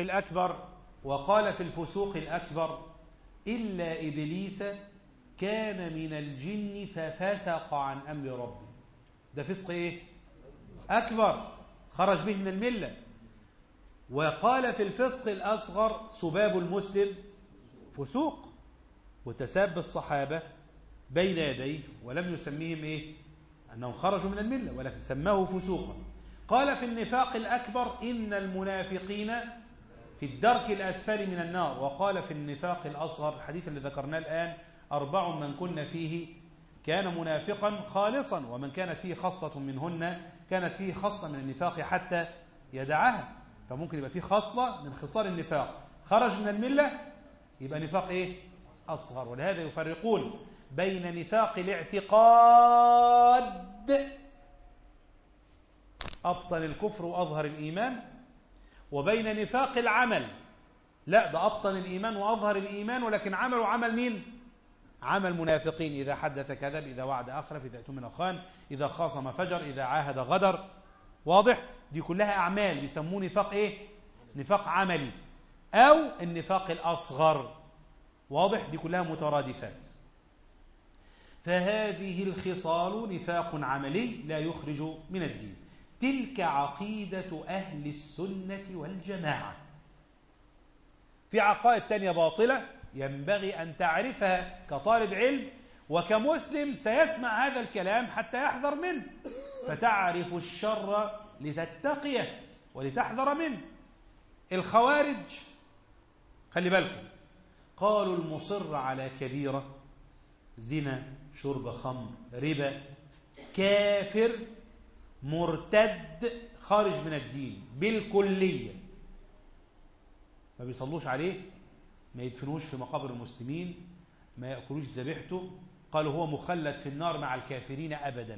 الفسوق الأكبر: إلا إبليس كان من الجن ففسق عن أمر ربه. ده فسق إيه؟ أكبر، خرج به من الملة. وقال في الفسق الأصغر: سباب المسلم فسوق، وتساب الصحابة بين يديه ولم يسميهم إيه؟ أنهم خرجوا من الملة، ولكن سماه فسوقا. قال في النفاق الأكبر: إن المنافقين في الدرك الأسفل من النار. وقال في النفاق الأصغر الحديث اللي ذكرناه الآن: 4 من كن فيه كان منافقا خالصا، ومن كانت فيه خصلة منهن كانت فيه خصلة من النفاق حتى يدعها. فممكن يبقى فيه خصلة من خصال النفاق خرج من الملة، يبقى نفاق إيه؟ أصغر. ولهذا يفرقون بين نفاق الاعتقاد أبطن الكفر وأظهر الإيمان، وبين نفاق العمل، لا ده أبطن الإيمان وأظهر الإيمان ولكن عمله عمل مين؟ عمل منافقين. إذا حدث كذب، إذا وعد أخلف، إذا اؤتمن خان، إذا خاصم فجر، إذا عاهد غدر. واضح؟ دي كلها أعمال بيسموه نفاق إيه؟ نفاق عملي أو النفاق الأصغر. واضح؟ دي كلها مترادفات. فهذه الخصال نفاق عملي لا يخرج من الدين. تلك عقيدة أهل السنة والجماعة. في عقائد تانية باطلة ينبغي أن تعرفها كطالب علم وكمسلم سيسمع هذا الكلام حتى يحذر منه، فتعرف الشر لتتقيه ولتحذر منه. الخوارج خلي بالكم، قالوا: المصر على كبيرة، زنا، شرب خمر، ربا، كافر، مرتد، خارج من الدين بالكلية. ما بيصلوش عليه، ما يدفنوش في مقابر المسلمين، ما يأكلوش ذبيحته. قالوا هو مخلد في النار مع الكافرين أبدا.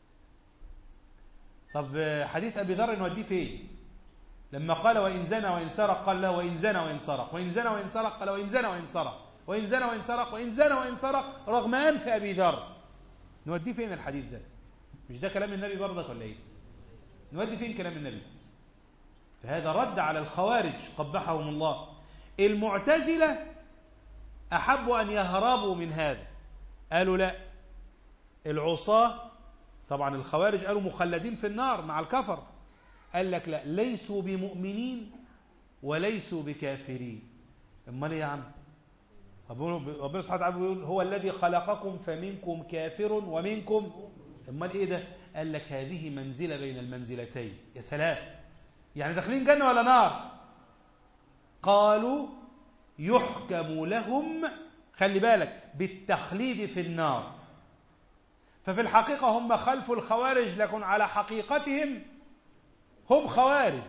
طب حديث أبي ذر نوديه فين؟ لما قال: وإن زنى وإن سرق، قال له: وإن زنى وإن سرق، وإن زنى وإن سرق، قال: وإن زنى وإن سرق، وإن زنى وإن سرق، وإن زنى وإن سرق، رغم أنف أبي ذر. نوديه فين الحديث ده؟ مش ده كلام النبي برضك ولا إيه؟ نودي فين كلام النبي؟ فهذا رد على الخوارج قبحهم الله. المعتزلة أحبوا أن يهربوا من هذا، قالوا لا، العصاة، طبعا الخوارج قالوا مخلدين في النار مع الكفر، قال لك لا، ليسوا بمؤمنين وليسوا بكافرين. امال ايه يا عم؟ ربنا سبحانه وتعالى بيقول: هو الذي خلقكم فمنكم كافر ومنكم، امال ايه ده؟ قال لك هذه منزلة بين المنزلتين. يا سلام، يعني داخلين جنة ولا نار؟ قالوا يحكم لهم، خلي بالك، بالتخليد في النار. ففي الحقيقة هم خلف الخوارج، لكن على حقيقتهم هم خوارج،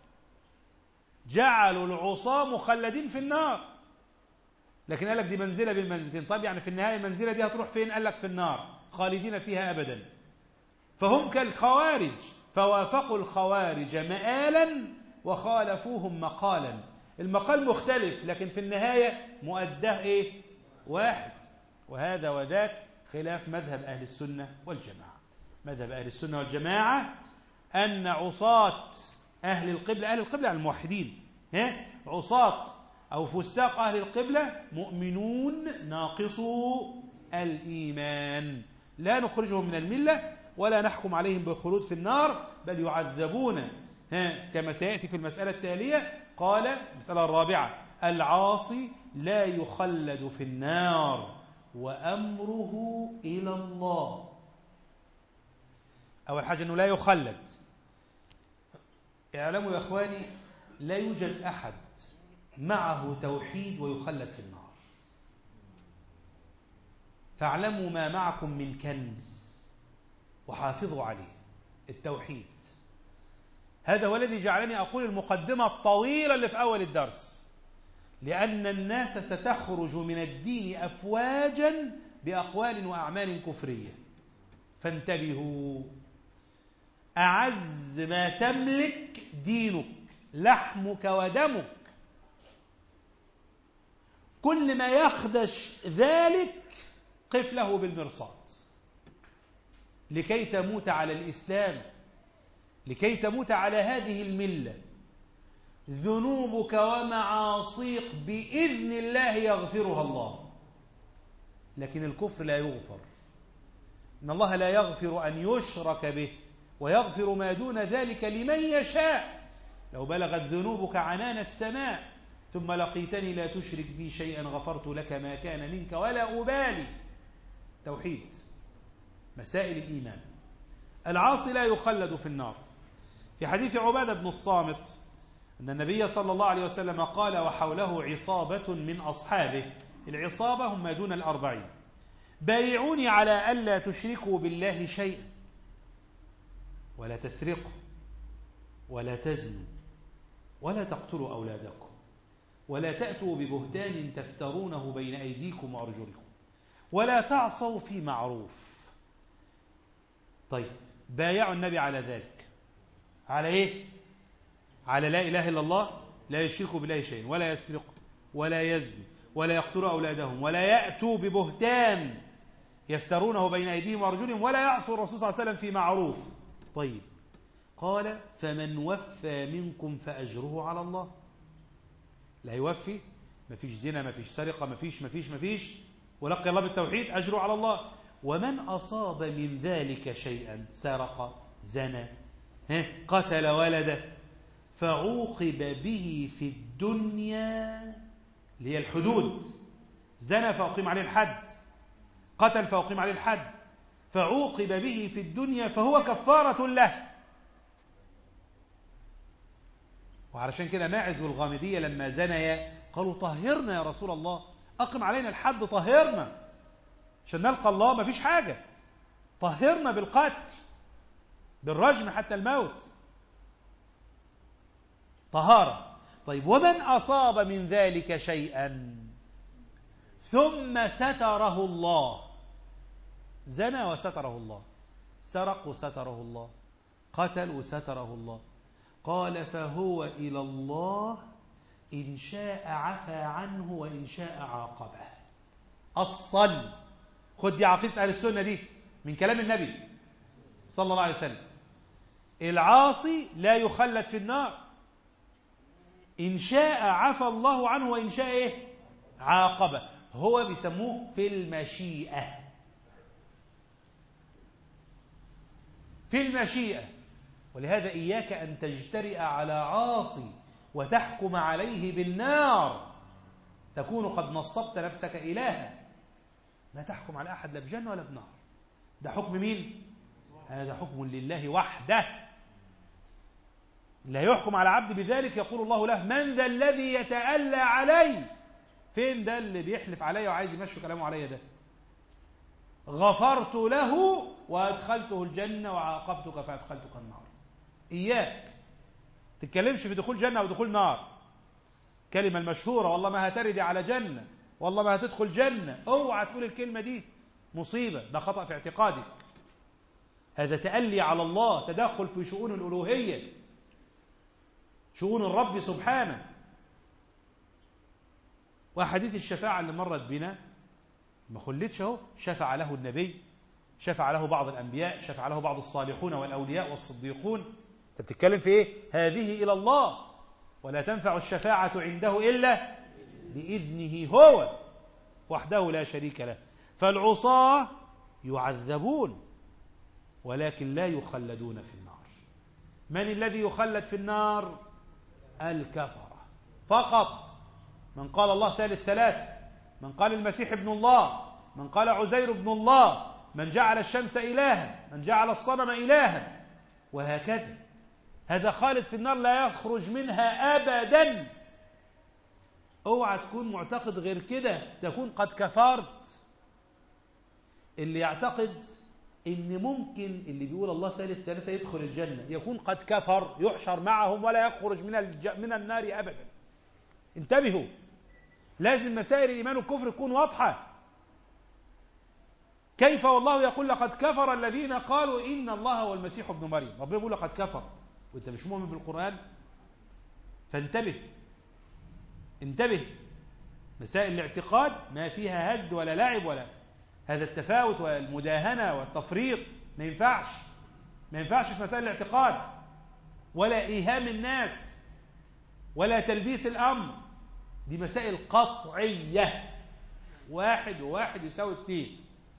جعلوا العصاة مخلدين في النار، لكن قال لك دي منزلة بالمنزلتين. طيب يعني في النهاية المنزلة دي هتروح فين؟ قال لك في النار، خالدين فيها أبدا. فهم كالخوارج، فوافقوا الخوارج مآلا وخالفوهم مقالا. المقال مختلف لكن في النهاية مؤداه إيه؟ واحد. وهذا وذاك خلاف مذهب أهل السنة والجماعة. مذهب أهل السنة والجماعة أن عصاة أهل القبلة، أهل القبلة الموحدين، عصاة أو فساق أهل القبلة مؤمنون ناقصو الإيمان، لا نخرجهم من الملة ولا نحكم عليهم بالخلود في النار، بل يعذبون كما سيأتي في المسألة التالية. قال المسألة الرابعة: العاصي لا يخلد في النار وأمره إلى الله. أول حاجة أنه لا يخلد. اعلموا يا أخواني، لا يوجد أحد معه توحيد ويخلد في النار. فاعلموا ما معكم من كنز وحافظوا عليه، التوحيد. هذا هو الذي جعلني أقول المقدمة الطويلة اللي في أول الدرس، لأن الناس ستخرج من الدين أفواجا بأقوال وأعمال كفرية، فانتبهوا. أعز ما تملك دينك، لحمك ودمك، كل ما يخدش ذلك قف له بالمرصاد لكي تموت على الإسلام، لكي تموت على هذه الملة. ذنوبك ومعاصيك بإذن الله يغفرها الله، لكن الكفر لا يغفر. إن الله لا يغفر أن يشرك به ويغفر ما دون ذلك لمن يشاء. لو بلغت ذنوبك عنان السماء ثم لقيتني لا تشرك بي شيئا غفرت لك ما كان منك ولا أبالي. توحيد، مسائل الإيمان. العاصي لا يخلد في النار. في حديث عبادة بن الصامت أن النبي صلى الله عليه وسلم قال: وحوله عصابة من أصحابه، العصابة هم ما دون 40، بايعوني على ألا تشركوا بالله شيئا، ولا تسرقوا، ولا تزنوا، ولا تقتلوا أولادكم، ولا تأتوا ببهتان تفترونه بين أيديكم وأرجلكم، ولا تعصوا في معروف. طيب، بايعوا النبي على ذلك، على إيه؟ على لا إله إلا الله، لا يشركوا بالله شيئا، ولا يسرقوا، ولا يزنوا، ولا يقتلوا أولادهم، ولا يأتوا ببهتان يفترونه بين أيديهم وأرجلهم، ولا يعصوا الرسول صلى الله عليه وسلم في معروف. طيب، قال: فمن وفى منكم فأجره على الله. لا يوفي، ما فيش زنا، ما فيش سرقة، ما فيش ولقي الله بالتوحيد، أجره على الله. ومن أصاب من ذلك شيئا، سرق، زنى، قتل ولده، فعوقب به في الدنيا، اللي هي الحدود، زنى فأقيم عليه الحد، قتل فأقيم عليه الحد، فعوقب به في الدنيا فهو كفارة له. وعلشان كده ماعز والغامدية لما زنيا قالوا: طهرنا يا رسول الله، أقم علينا الحد، طهرنا عشان نلقى الله، ما فيش حاجة، طهرنا بالقتل، بالرجم حتى الموت، طهارة. طيب، ومن أصاب من ذلك شيئا ثم ستره الله، زنى وستره الله، سرق وستره الله، قتل وستره الله، قال: فهو إلى الله إن شاء عفى عنه وإن شاء عاقبه. أصل، خد دي عقيدة أهل السنة دي من كلام النبي صلى الله عليه وسلم. العاصي لا يخلد في النار، إن شاء عفى الله عنه وإن شاء إيه؟ عاقبه. هو بيسموه في المشيئة، في المشيئة. ولهذا إياك أن تجترئ على عاصي وتحكم عليه بالنار، تكون قد نصبت نفسك إلها. لا تحكم على أحد لا بجنة ولا بنار، ده حكم مين؟ هذا حكم لله وحده، لا يحكم على عبد بذلك. يقول الله له: من ذا الذي يتألى علي؟ فين ده اللي بيحلف علي وعايز يمشي كلامه علي؟ ده غفرت له وأدخلته الجنة وعاقبتك فأدخلتك النار. إياك تتكلمش في دخول جنة ودخول نار. كلمة المشهورة: والله ما هتردي على جنة، والله ما هتدخل جنة، اوعى تقول الكلمة دي، مصيبة، ده خطأ في اعتقادك، هذا تألي على الله، تدخل في شؤون الألوهية، شؤون الرب سبحانه. وحديث الشفاعة اللي مرت بنا ما خلتش اهو، شفع له النبي، شفع له بعض الأنبياء، شفع له بعض الصالحون والأولياء والصديقون. أنت بتتكلم في إيه؟ هذه إلى الله، ولا تنفع الشفاعة عنده إلا بإذنه هو وحده لا شريك له. فالعصاة يعذبون ولكن لا يخلدون في النار. من الذي يخلد في النار؟ الكفرة فقط. من قال الله ثالث ثلاثة، من قال المسيح ابن الله، من قال عزير ابن الله، من جعل الشمس إلها، من جعل الصنم إلها، وهكذا. هذا خالد في النار لا يخرج منها أبدا. اوعى تكون معتقد غير كده، تكون قد كفرت. اللي يعتقد ان ممكن اللي بيقول الله ثالث ثلاثة يدخل الجنة يكون قد كفر، يحشر معهم ولا يخرج من النار أبدا. انتبهوا، لازم مسائل الإيمان والكفر تكون واضحة. كيف والله يقول لقد كفر الذين قالوا إن الله هو المسيح ابن مريم؟ ربنا يقول لقد كفر وانت مش مؤمن بالقرآن. فانتبه، انتبه. مسائل الاعتقاد ما فيها هزل ولا لعب ولا هذا التفاوت والمداهنة والتفريط. ما ينفعش، ما ينفعش في مسائل الاعتقاد، ولا إيهام الناس ولا تلبيس الأمر. دي مسائل قطعية، 1 و1 يساوي 2.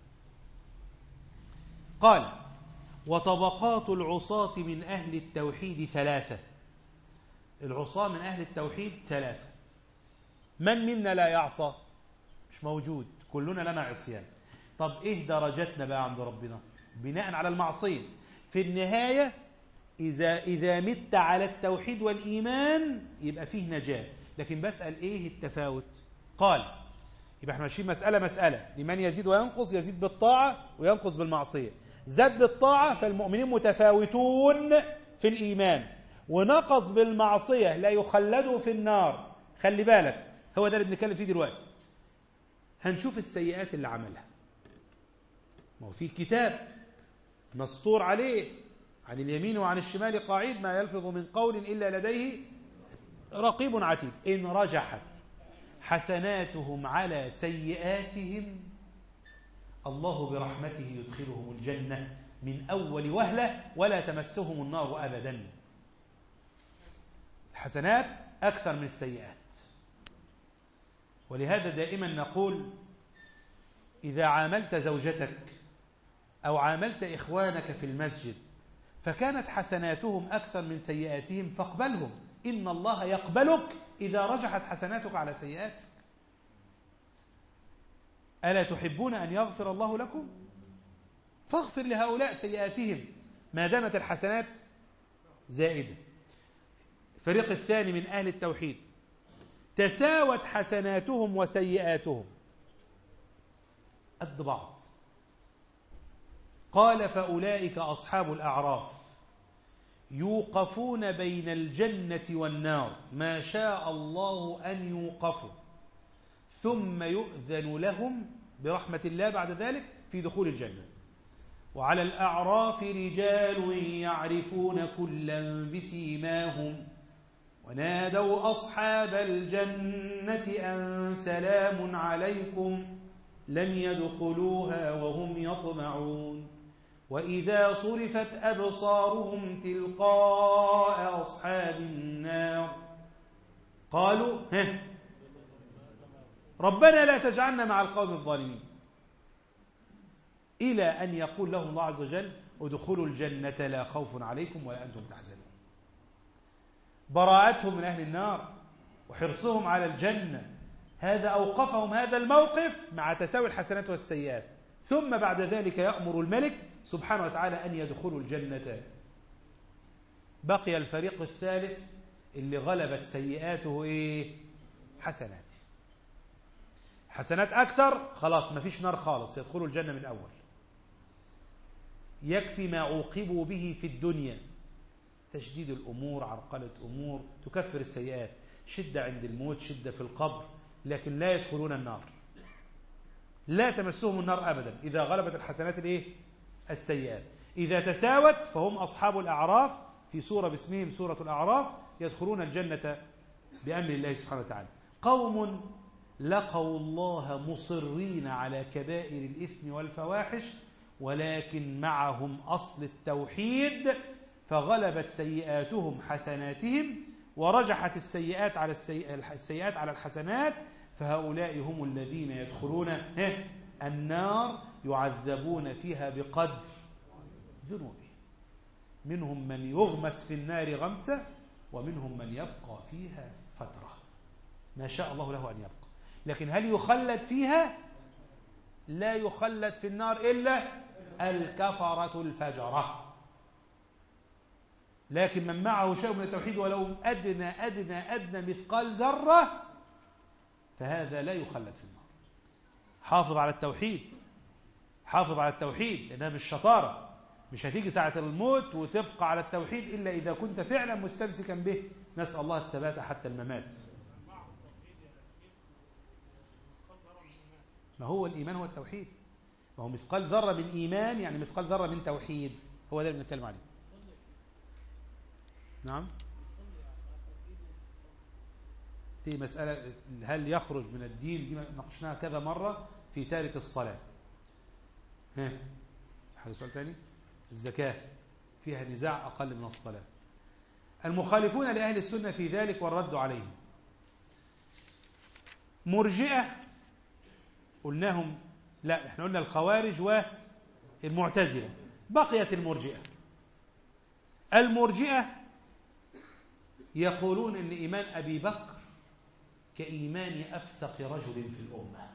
قال: وطبقات العصاة من أهل التوحيد 3. العصاة من أهل التوحيد 3. من منا لا يعصى؟ مش موجود، كلنا لنا عصيان. طب إيه درجتنا بقى عند ربنا بناء على المعصية؟ في النهاية إذا مت على التوحيد والإيمان يبقى فيه نجاة. لكن بسأل إيه التفاوت؟ قال: يبقى احنا ماشيين مسألة مسألة، لمن يزيد وينقص، يزيد بالطاعة وينقص بالمعصية. زاد بالطاعة فالمؤمنين متفاوتون في الإيمان، ونقص بالمعصية لا يخلدوا في النار. خلي بالك، هو ده اللي بنتكلم فيه دلوقتي. هنشوف السيئات اللي عملها، ما هو في كتاب مسطور عليه عن اليمين وعن الشمال قاعد، ما يلفظ من قول إلا لديه رقيب عتيد. إن رجحت حسناتهم على سيئاتهم الله برحمته يدخلهم الجنة من أول وهلة ولا تمسهم النار أبدا. الحسنات أكثر من السيئات. ولهذا دائما نقول: إذا عاملت زوجتك أو عاملت إخوانك في المسجد فكانت حسناتهم أكثر من سيئاتهم فاقبلهم، إن الله يقبلك إذا رجحت حسناتك على سيئاتك. ألا تحبون أن يغفر الله لكم؟ فاغفر لهؤلاء سيئاتهم ما دامت الحسنات زائدة. الفريق الثاني من أهل التوحيد تساوت حسناتهم وسيئاتهم قد بعض. قال: فأولئك أصحاب الأعراف يوقفون بين الجنة والنار ما شاء الله أن يوقفوا، ثم يؤذن لهم برحمة الله بعد ذلك في دخول الجنة. وعلى الأعراف رجال يعرفون كلا بسيماهم ونادوا أصحاب الجنة أن سلام عليكم لم يدخلوها وهم يطمعون وإذا صرفت أبصارهم تلقاء أصحاب النار قالوا: ربنا لا تجعلنا مع القوم الظالمين، إلى أن يقول لهم الله عز وجل: ادخلوا الجنة لا خوف عليكم ولا أنتم تحزنون. براءتهم من أهل النار وحرصهم على الجنة هذا أوقفهم هذا الموقف مع تساوي الحسنات والسيئات. ثم بعد ذلك يأمر الملك سبحانه وتعالى أن يدخلوا الجنة. بقي الفريق الثالث اللي غلبت سيئاته حسنات. حسنات أكثر، خلاص ما فيش نار خالص، يدخلوا الجنة من أول. يكفي ما عوقبوا به في الدنيا: تشديد الأمور، عرقلة أمور، تكفر السيئات، شدة عند الموت، شدة في القبر، لكن لا يدخلون النار، لا تمسهم النار أبدا إذا غلبت الحسنات السيئات. إذا تساوت فهم أصحاب الأعراف، في سورة باسمهم سورة الأعراف، يدخلون الجنة بأمر الله سبحانه وتعالى. قوم لقوا الله مصرين على كبائر الإثم والفواحش ولكن معهم أصل التوحيد، فغلبت سيئاتهم حسناتهم، ورجحت السيئات على الحسنات، فهؤلاء هم الذين يدخلون النار يعذبون فيها بقدر ذنوبهم. منهم من يغمس في النار غمسة، ومنهم من يبقى فيها فترة ما شاء الله له أن يبقى. لكن هل يخلد فيها؟ لا يخلد في النار إلا الكفرة الفجرة. لكن من معه شيء من التوحيد ولو أدنى مثقال ذرة فهذا لا يخلد في النار. حافظ على التوحيد، حافظ على التوحيد، لأنها مش شطارة. مش هتيجي ساعة الموت وتبقى على التوحيد إلا إذا كنت فعلا مستمسكا به. نسأل الله الثبات حتى الممات. ما هو الإيمان هو التوحيد. ما هو مثقال ذرة من إيمان يعني مثقال ذرة من توحيد، هو ده اللي بنتكلم عليه. نعم. دي مسألة هل يخرج من الدين، دي ناقشناها كذا مرة في تارك الصلاة. حد سؤال تاني؟ الزكاة فيها نزاع أقل من الصلاة. المخالفون لأهل السنة في ذلك والرد عليهم. مرجئة قلناهم، لا احنا قلنا الخوارج والمعتزلة، بقيت المرجئة. المرجئة يقولون ان إيمان أبي بكر كإيمان أفسق رجل في الأمة،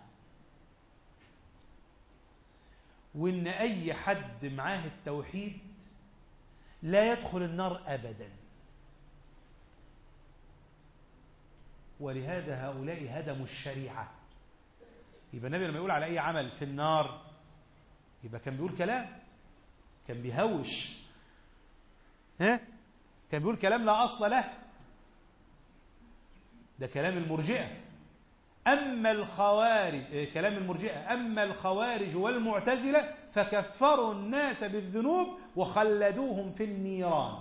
وإن أي حد معاه التوحيد لا يدخل النار أبدا. ولهذا هؤلاء هدموا الشريعة. يبقى النبي لما يقول على أي عمل في النار يبقى كان بيقول كلام، كان بيهوش، كان بيقول كلام لا أصل له. ده كلام المرجئة. أما الخوارج، كلام المرجئة، أما الخوارج والمعتزلة فكفروا الناس بالذنوب وخلدوهم في النيران.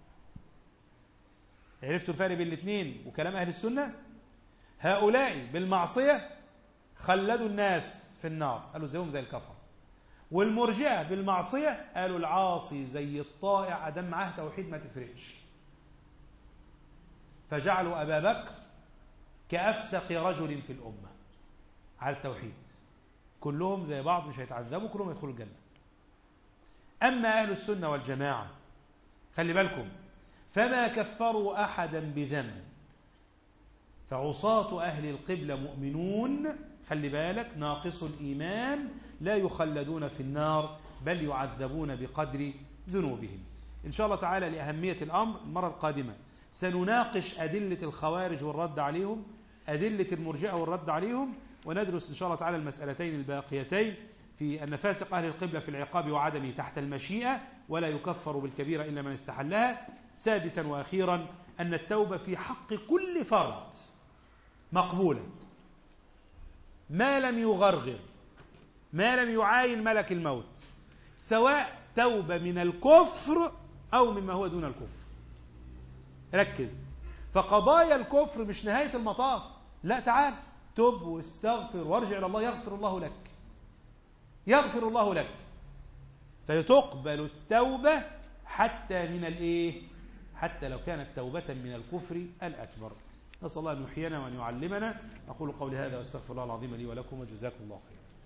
عرفتوا الفرق بين الاثنين وكلام أهل السنة؟ هؤلاء بالمعصية خلدوا الناس في النار، قالوا زيهم زي الكفر. والمرجئة بالمعصية قالوا العاصي زي الطائع أدم معاه توحيد ما تفرقش. فجعلوا أبا بكر كأفسق رجل في الأمة على التوحيد. كلهم زي بعض مش هيتعذبوا، كلهم يدخلوا الجنة. أما أهل السنة والجماعة خلي بالكم، فما كفروا أحدا بذنب، فعصاة أهل القبلة مؤمنون، خلي بالك، ناقص الإيمان لا يخلدون في النار بل يعذبون بقدر ذنوبهم. إن شاء الله تعالى لأهمية الأمر المرة القادمة سنناقش أدلة الخوارج والرد عليهم، أدلة المرجئة والرد عليهم، وندرس إن شاء الله تعالى المسألتين الباقيتين في أن فاسق أهل القبلة في العقاب وعدمه تحت المشيئة ولا يكفر بالكبيرة إلا من استحلها. سادسا وأخيرا أن التوبة في حق كل فرد مقبولة ما لم يغرغر، ما لم يعاين ملك الموت، سواء توبة من الكفر أو مما هو دون الكفر. ركز، فقضايا الكفر مش نهاية المطاف، لا، تعال تب واستغفر وارجع إلى الله يغفر الله لك، يغفر الله لك. فتقبل التوبة حتى من الإيه؟ حتى لو كانت توبة من الكفر الأكبر. نسأل الله أن يحيينا وأن يعلمنا. أقول قولي هذا واستغفر الله العظيم لي ولكم وجزاكم الله خيرا.